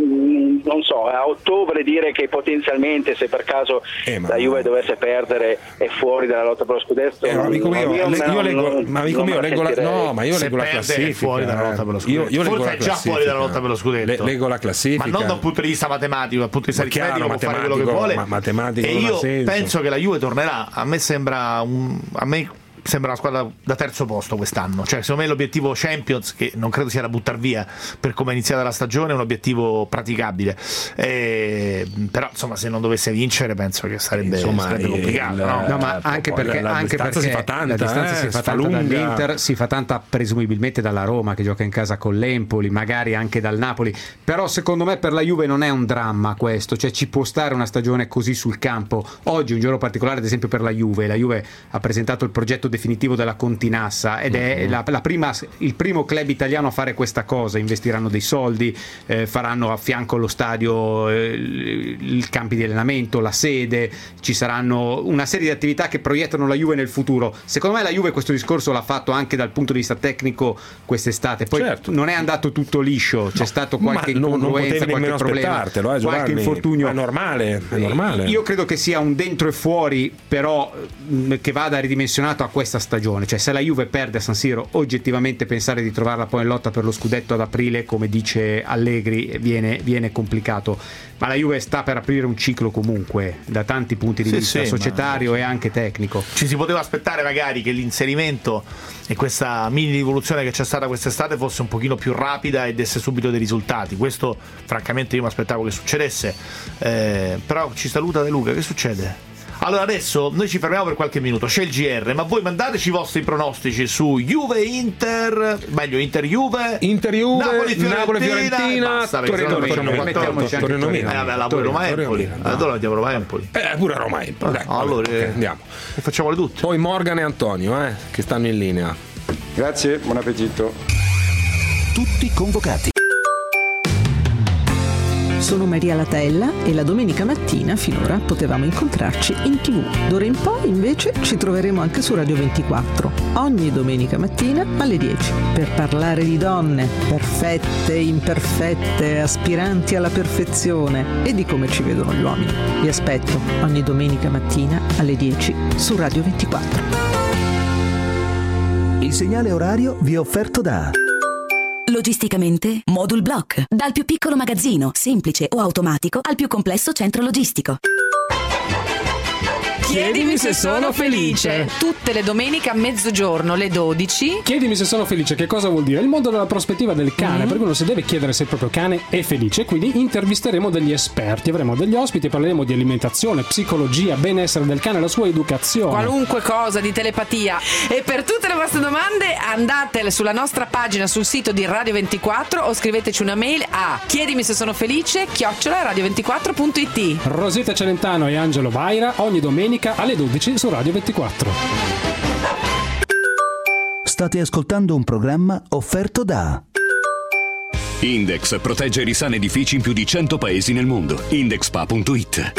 Non so, a ottobre dire che potenzialmente, se per caso la Juve dovesse perdere, è fuori dalla lotta per lo scudetto. Amico mio, io leggo la classifica. Fuori dalla lotta per lo scudetto. Io leggo la classifica. Fuori dalla lotta per lo scudetto, leggo la classifica, ma non da un punto di vista matematico, dal punto di vista aritmetico può fare quello che vuole, e io penso che la Juve tornerà. A me sembra una squadra da terzo posto quest'anno, cioè secondo me l'obiettivo Champions, che non credo sia da buttar via per come è iniziata la stagione, è un obiettivo praticabile, però insomma se non dovesse vincere penso che sarebbe complicato, no, ma anche perché la distanza si fa tanta dall'Inter, si fa tanta presumibilmente dalla Roma, che gioca in casa con l'Empoli, magari anche dal Napoli, però secondo me per la Juve non è un dramma questo, cioè ci può stare una stagione così sul campo. Oggi è un giorno particolare ad esempio per la Juve ha presentato il progetto definitivo della Continassa ed è il primo club italiano a fare questa cosa. Investiranno dei soldi, faranno a fianco allo stadio i campi di allenamento, la sede, ci saranno una serie di attività che proiettano la Juve nel futuro. Secondo me la Juve questo discorso l'ha fatto anche dal punto di vista tecnico quest'estate, poi non è andato tutto liscio, c'è stato qualche incongruenza, qualche problema, qualche infortunio. È normale. Io credo che sia un dentro e fuori, però che vada ridimensionato a questa stagione. Cioè, se la Juve perde a San Siro, oggettivamente pensare di trovarla poi in lotta per lo scudetto ad aprile, come dice Allegri, viene complicato. Ma la Juve sta per aprire un ciclo comunque da tanti punti di vista, societario e anche tecnico. Ci si poteva aspettare magari che l'inserimento e questa mini rivoluzione che c'è stata quest'estate fosse un pochino più rapida e desse subito dei risultati. Questo francamente io mi aspettavo che succedesse, però ci saluta De Luca, che succede? Allora adesso noi ci fermiamo per qualche minuto, c'è il GR, ma voi mandateci i vostri pronostici su Juve-Inter, meglio Inter-Juve, Napoli-Fiorentina, Torino-Milan. Allora Roma-Empoli. Allora andiamo Roma-Empoli. Pure Roma-Empoli. Allora andiamo. E facciamole tutte. Poi Morgan e Antonio, che stanno in linea. Grazie, buon appetito. Tutti convocati. Sono Maria Latella e la domenica mattina finora potevamo incontrarci in TV. D'ora in poi invece ci troveremo anche su Radio 24, ogni domenica mattina alle 10, per parlare di donne, perfette, imperfette, aspiranti alla perfezione e di come ci vedono gli uomini. Vi aspetto ogni domenica mattina alle 10 su Radio 24. Il segnale orario vi è offerto da... Logisticamente, Modul Block. Dal più piccolo magazzino, semplice o automatico, al più complesso centro logistico. Chiedimi se sono felice. Tutte le domeniche a mezzogiorno, le 12. Chiedimi se sono felice, che cosa vuol dire? Il mondo dalla prospettiva del cane, perché uno si deve chiedere se il proprio cane è felice. Quindi intervisteremo degli esperti, avremo degli ospiti, parleremo di alimentazione, psicologia, benessere del cane, la sua educazione. Qualunque cosa, di telepatia. E per tutte le vostre domande andate sulla nostra pagina sul sito di Radio 24 o scriveteci una mail a chiedimi se sono felice @radio24.it. Rosetta Celentano e Angelo Baira ogni domenica alle 12 su Radio 24. State ascoltando un programma offerto da... Index protegge e risana edifici in più di 100 paesi nel mondo. Indexpa.it.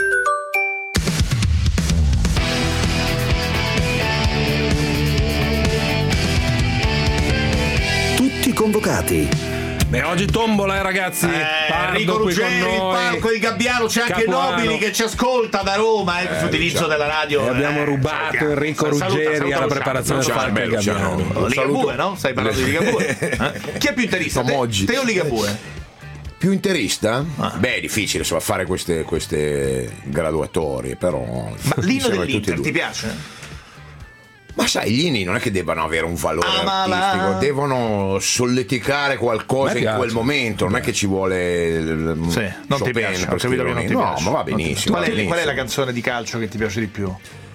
Tutti convocati. Beh, oggi tombola, ragazzi. Enrico Ruggeri, il palco di Gabbiano, c'è anche Nobili che ci ascolta da Roma, l'utilizzo della radio. Abbiamo rubato Enrico Ruggeri alla preparazione del palco di Gabbiano. Ligabue, no? Stai parlando di Ligabue? Chi è più interista? Te o Ligabue? Più interista? Beh, è difficile insomma fare queste graduatorie, però. Ma l'inno dell'Inter ti piace? Ma sai, gli inni non è che debbano avere un valore artistico, devono solleticare qualcosa in quel momento, non è che ci vuole non ti piace, ho capito che non ti piace. Ma va benissimo. Qual è la canzone di calcio che ti piace di più?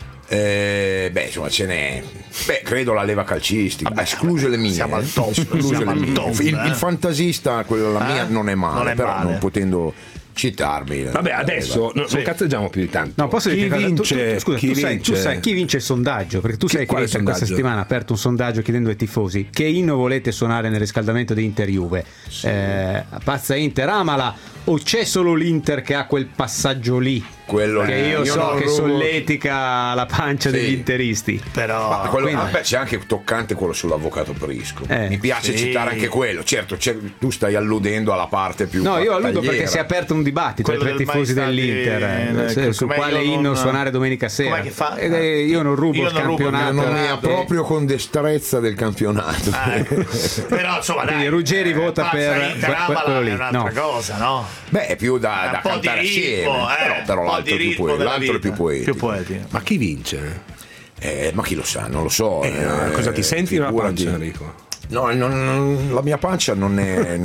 Beh, insomma, ce n'è. Beh, credo la leva calcistica, escluse le mie. Siamo al top. Il fantasista, quella la mia non è male, però non potendo citarmi. Vabbè, adesso non cazzeggiamo più di tanto. No, posso dire chi vince? Tu sai chi vince il sondaggio? Perché tu sai che questa settimana ha aperto un sondaggio chiedendo ai tifosi che inno volete suonare nel riscaldamento di Inter Juve. Pazza Inter, amala, o c'è solo l'Inter che ha quel passaggio lì? Quello che io so che solletica la pancia degli interisti. Però c'è anche toccante quello sull'avvocato Prisco. Mi piace citare anche quello. Certo, tu stai alludendo alla parte più. No, io alludo perché si è aperto un dibattito tra i tifosi dell'Inter su quale inno suonare domenica sera. Che fa? Io non rubo il campionato. Non è proprio con destrezza del campionato. Però insomma, quindi Ruggeri vota per quello lì. È un'altra cosa, no? Beh, è più da cantare assieme. Però l'altro è più poetico. Ma chi vince? Ma chi lo sa, non lo so. Cosa ti senti nella pancia, Enrico? No, la mia pancia non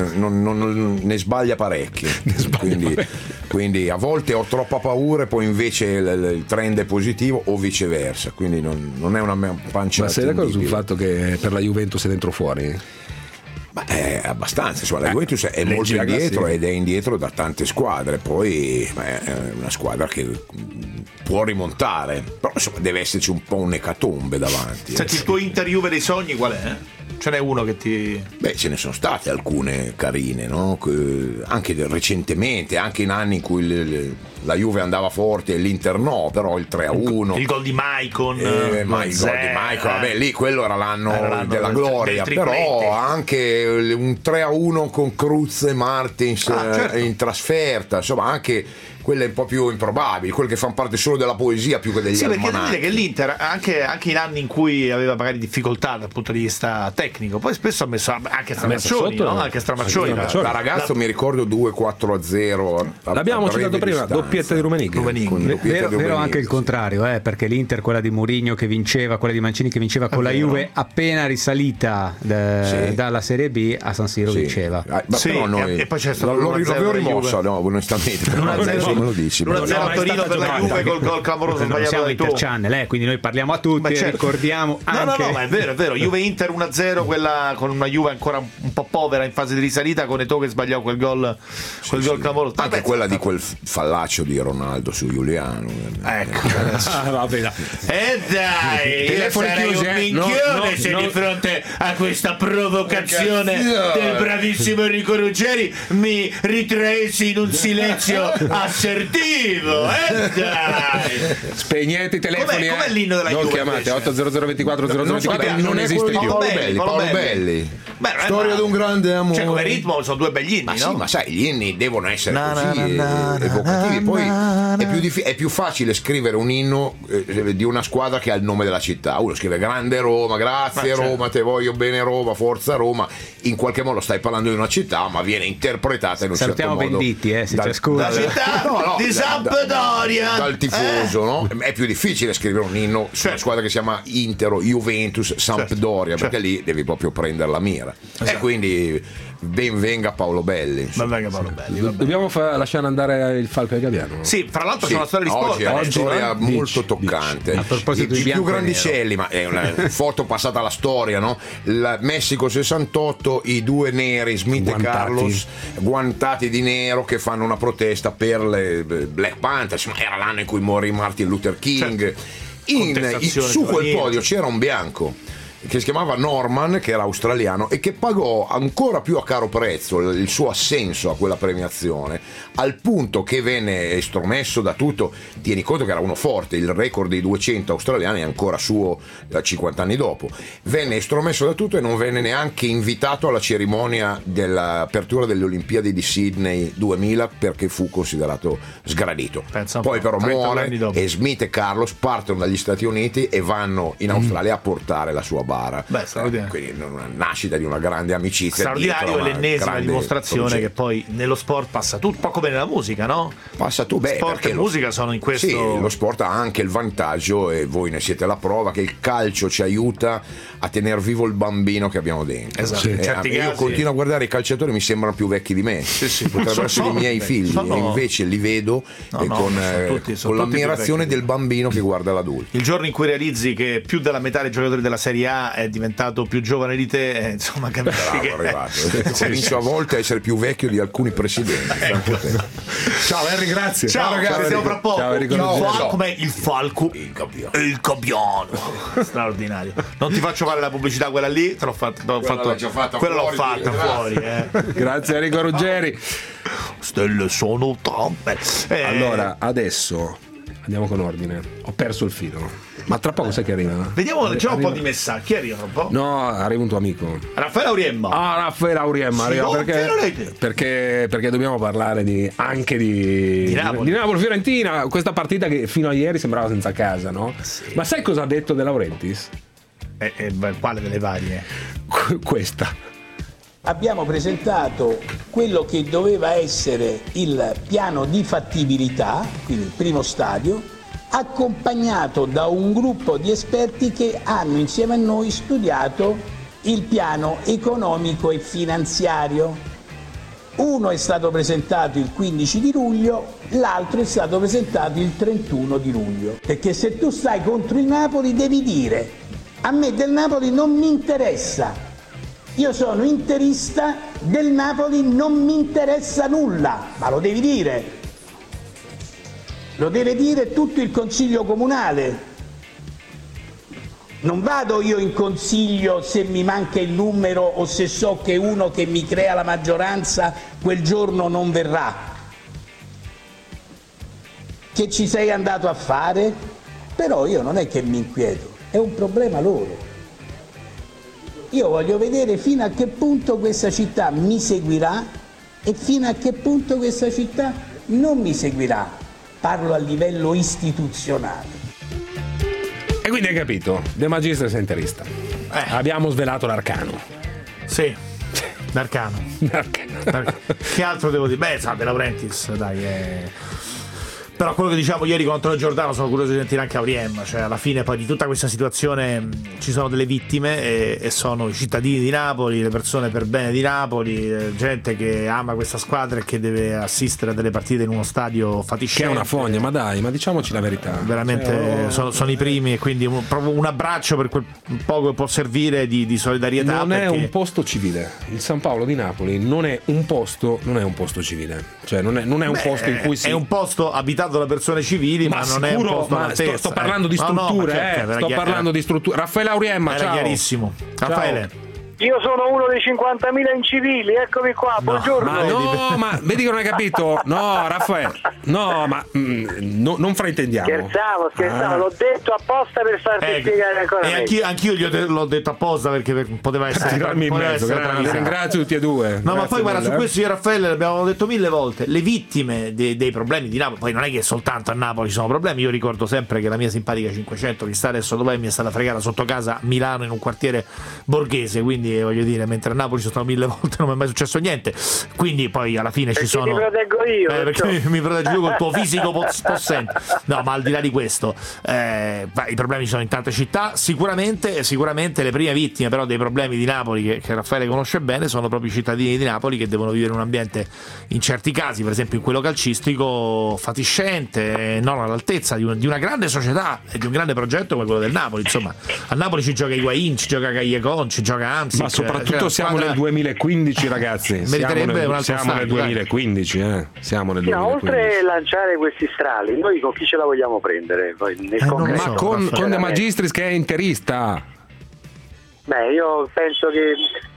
ne sbaglia parecchio. Quindi a volte ho troppa paura e poi invece il trend è positivo o viceversa. Quindi non è una mia pancia. Ma sei d'accordo sul fatto che per la Juventus è dentro fuori? Ma è abbastanza, insomma, la Juventus è molto indietro ed è indietro da tante squadre, poi è una squadra che può rimontare, però insomma deve esserci un po' un'ecatombe davanti. Senti, il tuo Inter-Juve dei sogni qual è? Ce n'è uno che ti... Beh, ce ne sono state alcune carine, no? Anche recentemente, anche in anni in cui la Juve andava forte e l'Inter no, però il 3-1. Il gol di Maicon. Il gol di Maicon, vabbè, lì quello era l'anno della gloria, però anche un 3-1 con Cruz e Martins in trasferta, insomma anche quelle un po' più improbabili, quelle che fanno parte solo della poesia più che degli almanacchi. Perché devo dire che l'Inter anche in anni in cui aveva magari difficoltà dal punto di vista tecnico, poi spesso ha messo anche Stramaccioni, no? Anche Stramaccioni. Da ragazzo mi ricordo 2-4-0. L'abbiamo citato prima, doppietta di Rummenigge. Vero anche il contrario, perché l'Inter, quella di Mourinho che vinceva, quella di Mancini che vinceva con la Juve, appena risalita dalla Serie B a San Siro vinceva. Però noi, e poi c'è stato l'avevo rimossa, no, onestamente. Me lo dici, 1-0 a Torino per la Juve col gol clamoroso sbagliato da Interchannel, quindi noi parliamo a tutti e ricordiamo anche... No, ma è vero, Juve-Inter 1-0, quella con una Juve ancora un po' povera in fase di risalita, con Eto'o che sbagliò quel gol clamoroso. Anche quella di quel fallaccio di Ronaldo su Giuliano. Ecco. Vabbè, dai, sarei un minchione se di fronte a questa provocazione del bravissimo Enrico Ruggeri mi ritraessi in un silenzio assertivo, dai. Spegnete i telefoni, com'è l'inno della non Juve, chiamate 800 24 0024, non esiste più. Paolo Belli. Storia di un grande amore. Cioè, come ritmo sono due begli inni, ma no? Sì, ma sai, gli inni devono essere così evocativi. Poi è più facile scrivere un inno di una squadra che ha il nome della città. Uno scrive Grande Roma, grazie Roma, te voglio bene Roma, forza Roma. In qualche modo stai parlando di una città, ma viene interpretata in un certo modo. Salutiamo Venditti, se c'è scusa. La città di Sampdoria. Dal tifoso, no? È più difficile scrivere un inno su una squadra che si chiama Inter, Juventus, Sampdoria, perché lì devi proprio prendere la mira. E quindi ben venga Paolo Belli. Dobbiamo lasciare andare il Falco e il Gabbiano. Sì, fra l'altro c'è una storia di sport. Oggi è una storia molto toccante. A proposito I di più grandicelli, ma è una foto passata alla storia, no? Il Messico 68, i due neri Smith e Carlos guantati di nero che fanno una protesta per le Black Panthers. Era l'anno in cui morì Martin Luther King. Su quel podio c'era un bianco che si chiamava Norman, che era australiano e che pagò ancora più a caro prezzo il suo assenso a quella premiazione, al punto che venne estromesso da tutto. Tieni conto che era uno forte, il record dei 200 australiani è ancora suo 50 anni dopo. Venne estromesso da tutto e non venne neanche invitato alla cerimonia dell'apertura delle Olimpiadi di Sydney 2000 perché fu considerato sgradito. Poi però muore e Smith e Carlos partono dagli Stati Uniti e vanno in Australia a portare la sua bara. Quindi una nascita di una grande amicizia. Straordinario, è l'ennesima dimostrazione che poi nello sport passa tutto, un po' come nella musica, no? Passa tutto. Sport e musica sono in questo. Sì, lo sport ha anche il vantaggio, e voi ne siete la prova, che il calcio ci aiuta a tenere vivo il bambino che abbiamo dentro. Esatto. Io continuo a guardare i calciatori, mi sembrano più vecchi di me. Potrebbero essere i miei figli, e invece li vedo con l'ammirazione del bambino che guarda l'adulto. Il giorno in cui realizzi che più della metà dei giocatori della Serie A è diventato più giovane di te, insomma, capisci che comincio a volte a essere più vecchio di alcuni presidenti. Ciao Henry, grazie. Ciao ragazzi, vediamo fra poco. Com'è il Falco? Il Gabbiano. Straordinario. Non ti faccio fare la pubblicità, quella lì te l'ho fatta. Quella l'ho fatta fuori. Grazie Enrico Ruggeri. Stelle sono tante. Allora, adesso andiamo con ordine. Ho perso il filo. Ma tra poco sai che arriva? Vediamo, c'è un po' di messaggi. Chi arriva un po'? No, arriva un tuo amico. Raffaele Auriemma. Raffaele Auriemma arriva perché dobbiamo parlare anche di Napoli-Fiorentina. Questa partita che fino a ieri sembrava senza casa, no? Sì. Ma sai cosa ha detto De Laurentiis? Quale delle varie? Questa. Abbiamo presentato quello che doveva essere il piano di fattibilità, quindi il primo stadio, accompagnato da un gruppo di esperti che hanno insieme a noi studiato il piano economico e finanziario. Uno è stato presentato il 15 di luglio, l'altro è stato presentato il 31 di luglio. Perché se tu stai contro il Napoli devi dire: a me del Napoli non mi interessa Io sono interista, del Napoli non mi interessa nulla, ma lo devi dire. Lo deve dire tutto il Consiglio Comunale. Non vado io in consiglio se mi manca il numero o se so che uno che mi crea la maggioranza quel giorno non verrà. Che ci sei andato a fare? Però io non è che mi inquieto, è un problema loro. Io voglio vedere fino a che punto questa città mi seguirà e fino a che punto questa città non mi seguirà. Parlo a livello istituzionale. E quindi hai capito, De Magistris è interista. Abbiamo svelato l'arcano. Sì, l'arcano. Che altro devo dire? Beh, sa, De Laurentiis, dai, Però quello che diciamo ieri con Antonio Giordano sono curioso di sentire anche Auriem, cioè alla fine poi di tutta questa situazione ci sono delle vittime e sono i cittadini di Napoli, le persone per bene di Napoli, gente che ama questa squadra e che deve assistere a delle partite in uno stadio fatiscente. Che è una fogna, ma dai, ma diciamoci la verità. Veramente sono i primi, e quindi proprio un abbraccio per quel poco che può servire di solidarietà. Non è un posto civile. Il San Paolo di Napoli non è un posto civile. Cioè non è un posto in cui è un posto abitato da persone civili, ma non è un posto all'altezza. Sto parlando di strutture, sto parlando di strutture. Raffaele Auriem, ciao. Chiarissimo. Raffaele. Io sono uno dei 50.000 incivili, eccomi qua, buongiorno. Ma vedi che non hai capito? No, Raffaele, no, ma non fraintendiamo. Scherzavo, l'ho detto apposta per farti spiegare ancora meglio. Anch'io l'ho detto apposta perché poteva essere tirarmi in mezzo. Ringrazio tutti e due. No, ma poi guarda, su questo io e Raffaele l'abbiamo detto 1000 volte, le vittime dei problemi di Napoli, poi non è che soltanto a Napoli ci sono problemi. Io ricordo sempre che la mia simpatica 500 che sta adesso dov'è mi è stata fregata sotto casa a Milano in un quartiere borghese, quindi voglio dire, mentre a Napoli ci sono 1000 volte non mi è mai successo niente, quindi poi alla fine perché ci sono, ti proteggo io perché mi proteggi tu col tuo fisico possente. No, ma al di là di questo i problemi ci sono in tante città, sicuramente le prime vittime però dei problemi di Napoli che Raffaele conosce bene sono proprio i cittadini di Napoli, che devono vivere in un ambiente in certi casi, per esempio in quello calcistico, fatiscente, non all'altezza di una grande società e di un grande progetto come quello del Napoli. Insomma, a Napoli ci gioca Higuaín, ci gioca Callejon, ci gioca Amsi. Ma soprattutto siamo nel 2015 ragazzi, siamo nel 2015, siamo nel 2015. Oltre a lanciare questi strali, noi con chi ce la vogliamo prendere? Ma con De Magistris che è interista. Beh, io penso che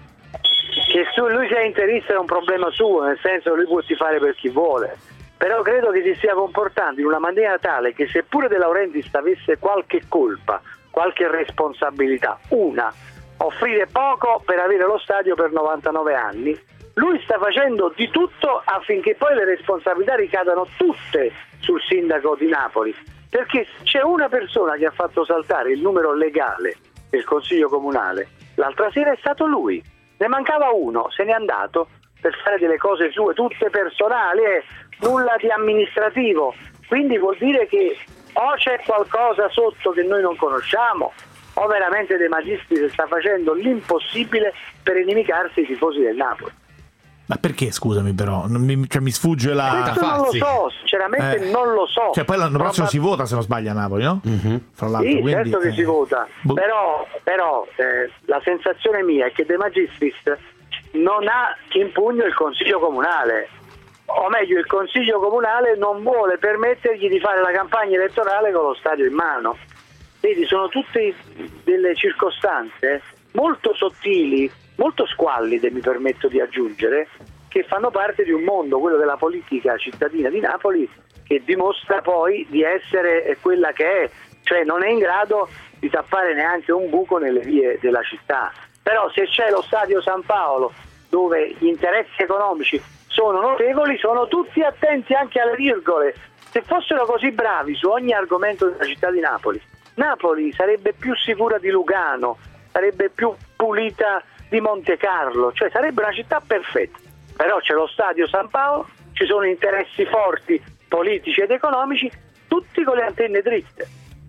lui sia interista è un problema suo, nel senso che lui può tifare per chi vuole, però credo che si stia comportando in una maniera tale che seppure De Laurentiis avesse qualche colpa, qualche responsabilità, offrire poco per avere lo stadio per 99 anni, lui sta facendo di tutto affinché poi le responsabilità ricadano tutte sul sindaco di Napoli, perché c'è una persona che ha fatto saltare il numero legale del Consiglio Comunale, l'altra sera è stato lui, ne mancava uno, se n'è andato per fare delle cose sue, tutte personali, nulla di amministrativo, quindi vuol dire che o c'è qualcosa sotto che noi non conosciamo, o veramente De Magistris sta facendo l'impossibile per inimicarsi i tifosi del Napoli. Ma perché, scusami, però mi sfugge la... Questo non lo so, sinceramente non lo so. Cioè poi l'anno prossimo si vota, se non sbaglio, a Napoli, no? Fra l'altro, sì, quindi, certo che si vota, però la sensazione mia è che De Magistris non ha in pugno il Consiglio Comunale, o meglio il Consiglio Comunale non vuole permettergli di fare la campagna elettorale con lo stadio in mano. Vedi, sono tutte delle circostanze molto sottili, molto squallide, mi permetto di aggiungere, che fanno parte di un mondo, quello della politica cittadina di Napoli, che dimostra poi di essere quella che è, cioè non è in grado di tappare neanche un buco nelle vie della città. Però se c'è lo stadio San Paolo, dove gli interessi economici sono notevoli, sono tutti attenti anche alle virgole. Se fossero così bravi su ogni argomento della città di Napoli, Napoli sarebbe più sicura di Lugano, sarebbe più pulita di Monte Carlo, cioè sarebbe una città perfetta. Però c'è lo stadio San Paolo, ci sono interessi forti politici ed economici, tutti con le antenne dritte.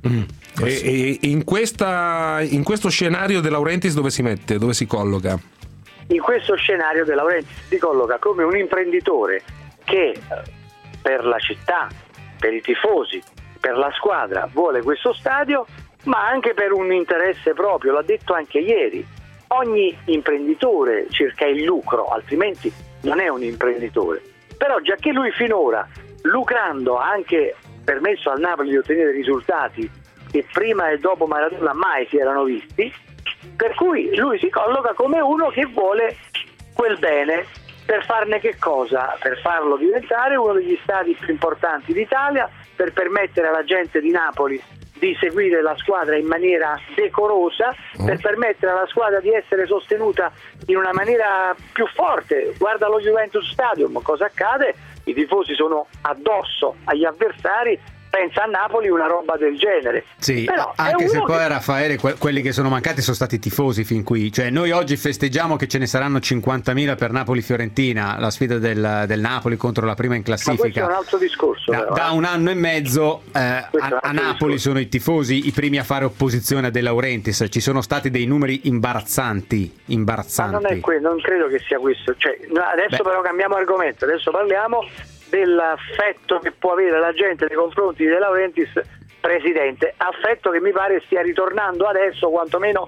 E in questo scenario De Laurentiis dove si mette, dove si colloca? In questo scenario De Laurentiis si colloca come un imprenditore che per la città, per i tifosi, per la squadra vuole questo stadio, ma anche per un interesse proprio, l'ha detto anche ieri. ogni imprenditore cerca il lucro, altrimenti non è un imprenditore. Però già che lui finora, lucrando, ha anche permesso al Napoli di ottenere risultati che prima e dopo Maradona mai si erano visti, per cui lui si colloca come uno che vuole quel bene. Per farne che cosa? Per farlo diventare uno degli stadi più importanti d'Italia, per permettere alla gente di Napoli di seguire la squadra in maniera decorosa, per permettere alla squadra di essere sostenuta in una maniera più forte. Guarda lo Juventus Stadium, cosa accade? I tifosi sono addosso agli avversari. Pensa a Napoli una roba del genere. Sì, però anche se poi Raffaele quelli che sono mancati sono stati i tifosi fin qui. Cioè noi oggi festeggiamo che ce ne saranno 50.000 per Napoli-Fiorentina, la sfida del Napoli contro la prima in classifica. Ma questo è un altro discorso. Da un anno e mezzo a Napoli sono i tifosi i primi a fare opposizione a De Laurentiis. Ci sono stati dei numeri imbarazzanti. Ma non è non credo che sia questo. Cioè, adesso però cambiamo argomento. Adesso parliamo dell'affetto che può avere la gente nei confronti di De Laurentiis presidente, affetto che mi pare stia ritornando adesso, quantomeno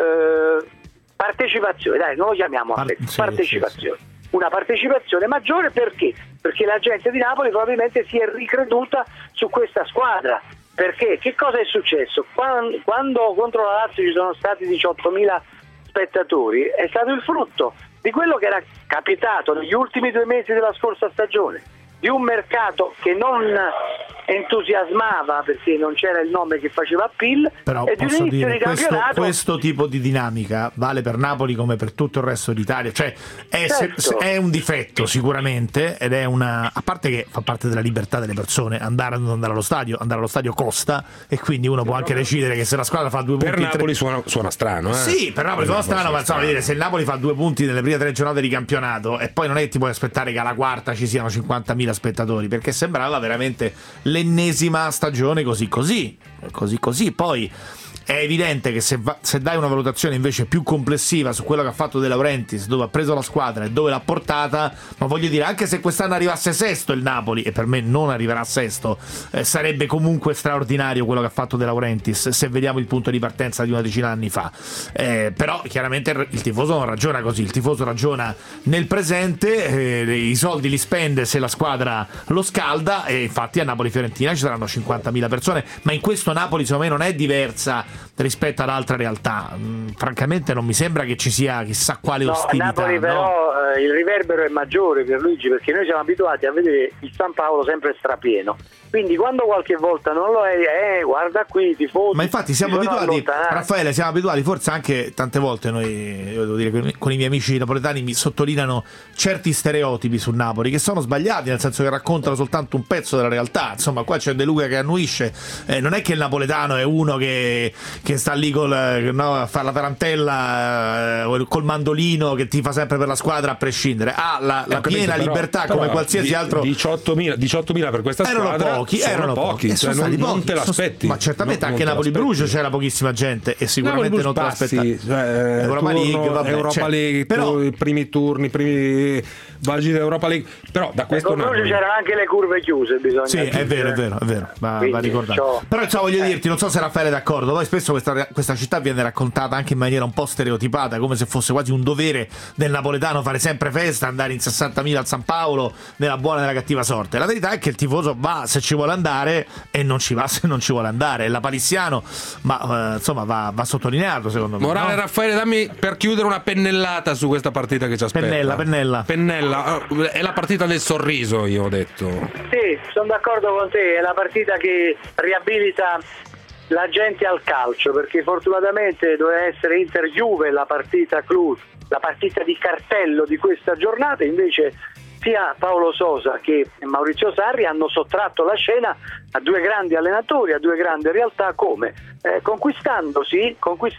partecipazione, dai, non lo chiamiamo affetto, partecipazione. Sì. Una partecipazione maggiore perché? Perché la gente di Napoli probabilmente si è ricreduta su questa squadra. Perché? Che cosa è successo? Quando contro la Lazio ci sono stati 18.000 spettatori, è stato il frutto di quello che era capitato negli ultimi 2 mesi della scorsa stagione, di un mercato che non entusiasmava perché non c'era il nome che faceva appeal. Però e di un inizio di campionato questo tipo di dinamica vale per Napoli come per tutto il resto d'Italia, cioè è un difetto sicuramente, ed è a parte che fa parte della libertà delle persone andare allo stadio costa, e quindi uno può anche decidere che se la squadra fa 2 punti per Napoli suona strano, Sì, per Napoli suona strano, ma insomma, dire, se il Napoli fa 2 punti nelle prime 3 giornate di campionato e poi non è che ti puoi aspettare che alla quarta ci siano 50.000 spettatori, perché sembrava veramente l'ennesima stagione così. Poi è evidente che se dai una valutazione invece più complessiva su quello che ha fatto De Laurentiis, dove ha preso la squadra e dove l'ha portata, ma voglio dire, anche se quest'anno arrivasse sesto il Napoli, e per me non arriverà sesto, sarebbe comunque straordinario quello che ha fatto De Laurentiis, se vediamo il punto di partenza di una decina d'anni fa. Però chiaramente il tifoso non ragiona così, il tifoso ragiona nel presente, i soldi li spende se la squadra lo scalda, e infatti a Napoli-Fiorentina ci saranno 50.000 persone, ma in questo Napoli secondo me non è diversa rispetto ad altre realtà. Francamente non mi sembra che ci sia chissà quale ostilità. Napoli però il riverbero è maggiore, Pierluigi, perché noi siamo abituati a vedere il San Paolo sempre strapieno, quindi quando qualche volta non lo è, guarda qui i tifosi. Ma infatti siamo abituati, Raffaele, siamo abituati, forse anche tante volte noi, io devo dire, con i miei amici napoletani mi sottolineano certi stereotipi su Napoli che sono sbagliati, nel senso che raccontano soltanto un pezzo della realtà. Insomma, qua c'è De Luca che annuisce, non è che il napoletano è uno che sta lì a fare la tarantella col mandolino, che ti fa sempre per la squadra a prescindere, ha la piena libertà come qualsiasi altro. 18.000 per questa squadra erano pochi, cioè non te l'aspetti. Ma certamente anche Napoli-Bruges c'era pochissima gente, e sicuramente non te l'aspettavi. Europa League, però i primi turni, i primi vagi dell'Europa League, però da questo c'erano anche le curve chiuse, bisogna sì, è vero, va ricordato. Però voglio dirti, non so se Raffaele è d'accordo, poi spesso questa città viene raccontata anche in maniera un po' stereotipata, come se fosse quasi un dovere del napoletano fare sempre festa, andare in 60.000 al San Paolo, nella buona e nella cattiva sorte. La verità è che il tifoso va se ci vuole andare e non ci va se non ci vuole andare. È lapalissiano, ma insomma va sottolineato, secondo me. Morale, no? Raffaele, dammi per chiudere una pennellata su questa partita che ci aspetta. Pennella, è la partita del sorriso, io ho detto. Sì, sono d'accordo con te, è la partita che riabilita la gente al calcio, perché fortunatamente doveva essere Inter-Juve la partita clou, la partita di cartello di questa giornata, invece sia Paolo Sosa che Maurizio Sarri hanno sottratto la scena a 2 grandi allenatori, a 2 grandi realtà, come conquistandosi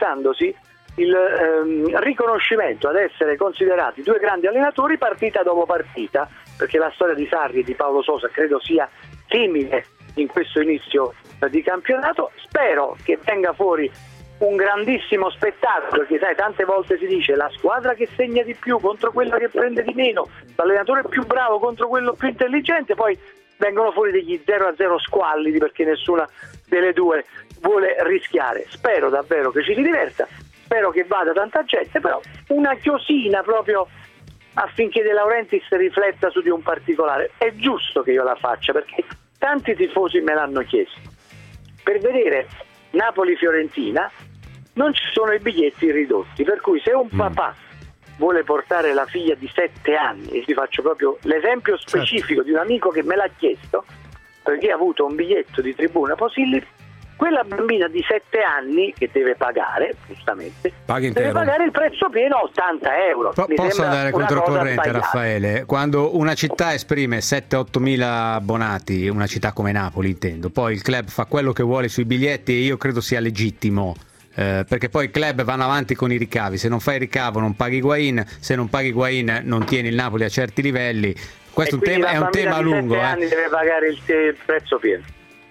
il riconoscimento ad essere considerati 2 grandi allenatori partita dopo partita, perché la storia di Sarri e di Paolo Sosa credo sia simile in questo inizio di campionato. Spero che venga fuori un grandissimo spettacolo, perché sai, tante volte si dice la squadra che segna di più contro quella che prende di meno, l'allenatore più bravo contro quello più intelligente, poi vengono fuori degli 0-0 squallidi perché nessuna delle due vuole rischiare. Spero davvero che ci si diverta, spero che vada tanta gente, però una chiosina proprio affinché De Laurentiis rifletta su di un particolare. È giusto che io la faccia, perché tanti tifosi me l'hanno chiesto. Per vedere Napoli-Fiorentina non ci sono i biglietti ridotti, per cui se un papà vuole portare la figlia di 7 anni, e vi faccio proprio l'esempio specifico di un amico che me l'ha chiesto, perché ha avuto un biglietto di tribuna Posillipo, quella bambina di 7 anni che deve pagare, giustamente, deve pagare il prezzo pieno, 80 euro. Posso andare controcorrente, Raffaele? Quando una città esprime 7-8 mila abbonati, una città come Napoli intendo, poi il club fa quello che vuole sui biglietti, e io credo sia legittimo. Perché poi i club vanno avanti con i ricavi, se non fai il ricavo non paghi Higuain, se non paghi Higuain non tieni il Napoli a certi livelli. Questo è un tema lungo. Anni deve pagare il prezzo pieno.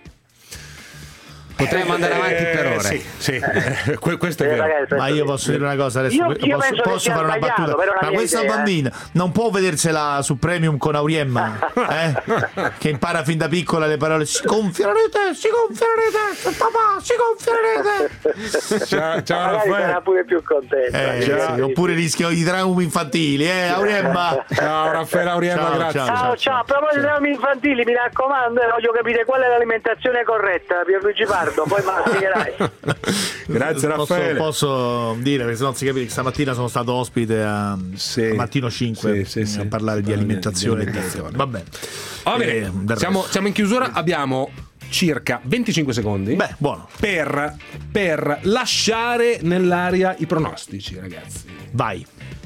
Potremmo andare avanti per ore. Sì. Questo è vero. Ma io posso dire una cosa adesso, io posso fare una battuta, ma questa bambina non può vedersela su Premium con Auriemma, che impara fin da piccola le parole si gonfiano le teste, papà, si gonfiano le teste. Ciao Raffaele. Sarà pure più contenta. Sì, oppure rischio di traumi infantili, Auriemma. Ciao Raffaele Auriemma, grazie. Ciao. A proposito di traumi infantili, mi raccomando, voglio capire qual è l'alimentazione corretta, Pierluigi Pardo. Poi me la spiegherai. Grazie Raffaele. Posso dire, perché se non si capisce, che stamattina sono stato ospite a Mattino 5 a parlare di alimentazione. Va bene. Siamo in chiusura, abbiamo circa 25 secondi buono. per lasciare nell'aria i pronostici, ragazzi. Vai.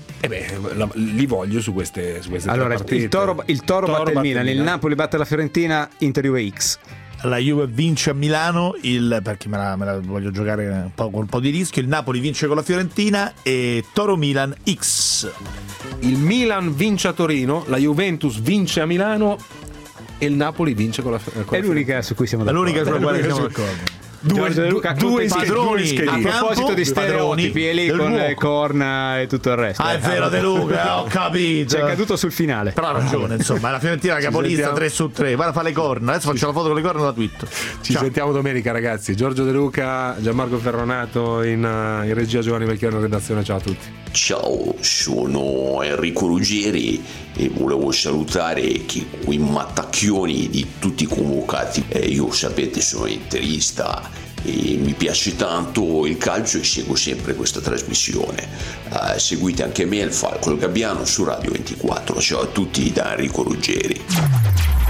Li voglio su queste allora, partite. Il Toro batte il Milan, il Napoli batte la Fiorentina, Inter Juve X. La Juve vince a Milano, perché me la voglio giocare con un po' di rischio. Il Napoli vince con la Fiorentina e Toro Milan X. Il Milan vince a Torino, la Juventus vince a Milano e il Napoli vince con la Fiorentina. È l'unica su cui siamo d'accordo. L'unica sulla quale siamo d'accordo. Due padroni a proposito di stereotipi, e lì con le corna e tutto il resto. È vero, De Luca, ho capito. C'è caduto sul finale. Però ha ragione, insomma, la Fiorentina capolista 3-3. Guarda, fa le corna. Adesso faccio la foto con le corna da Twitter. Ci sentiamo domenica, ragazzi. Giorgio De Luca, Gianmarco Ferronato in regia, Giovanni Vecchiano in redazione. Ciao a tutti. Ciao, sono Enrico Ruggeri e volevo salutare quei mattacchioni di tutti i convocati. Io, sapete, sono interista e mi piace tanto il calcio e seguo sempre questa trasmissione. Seguite anche me, il Falco il Gabbiano, su Radio 24. Ciao a tutti da Enrico Ruggeri.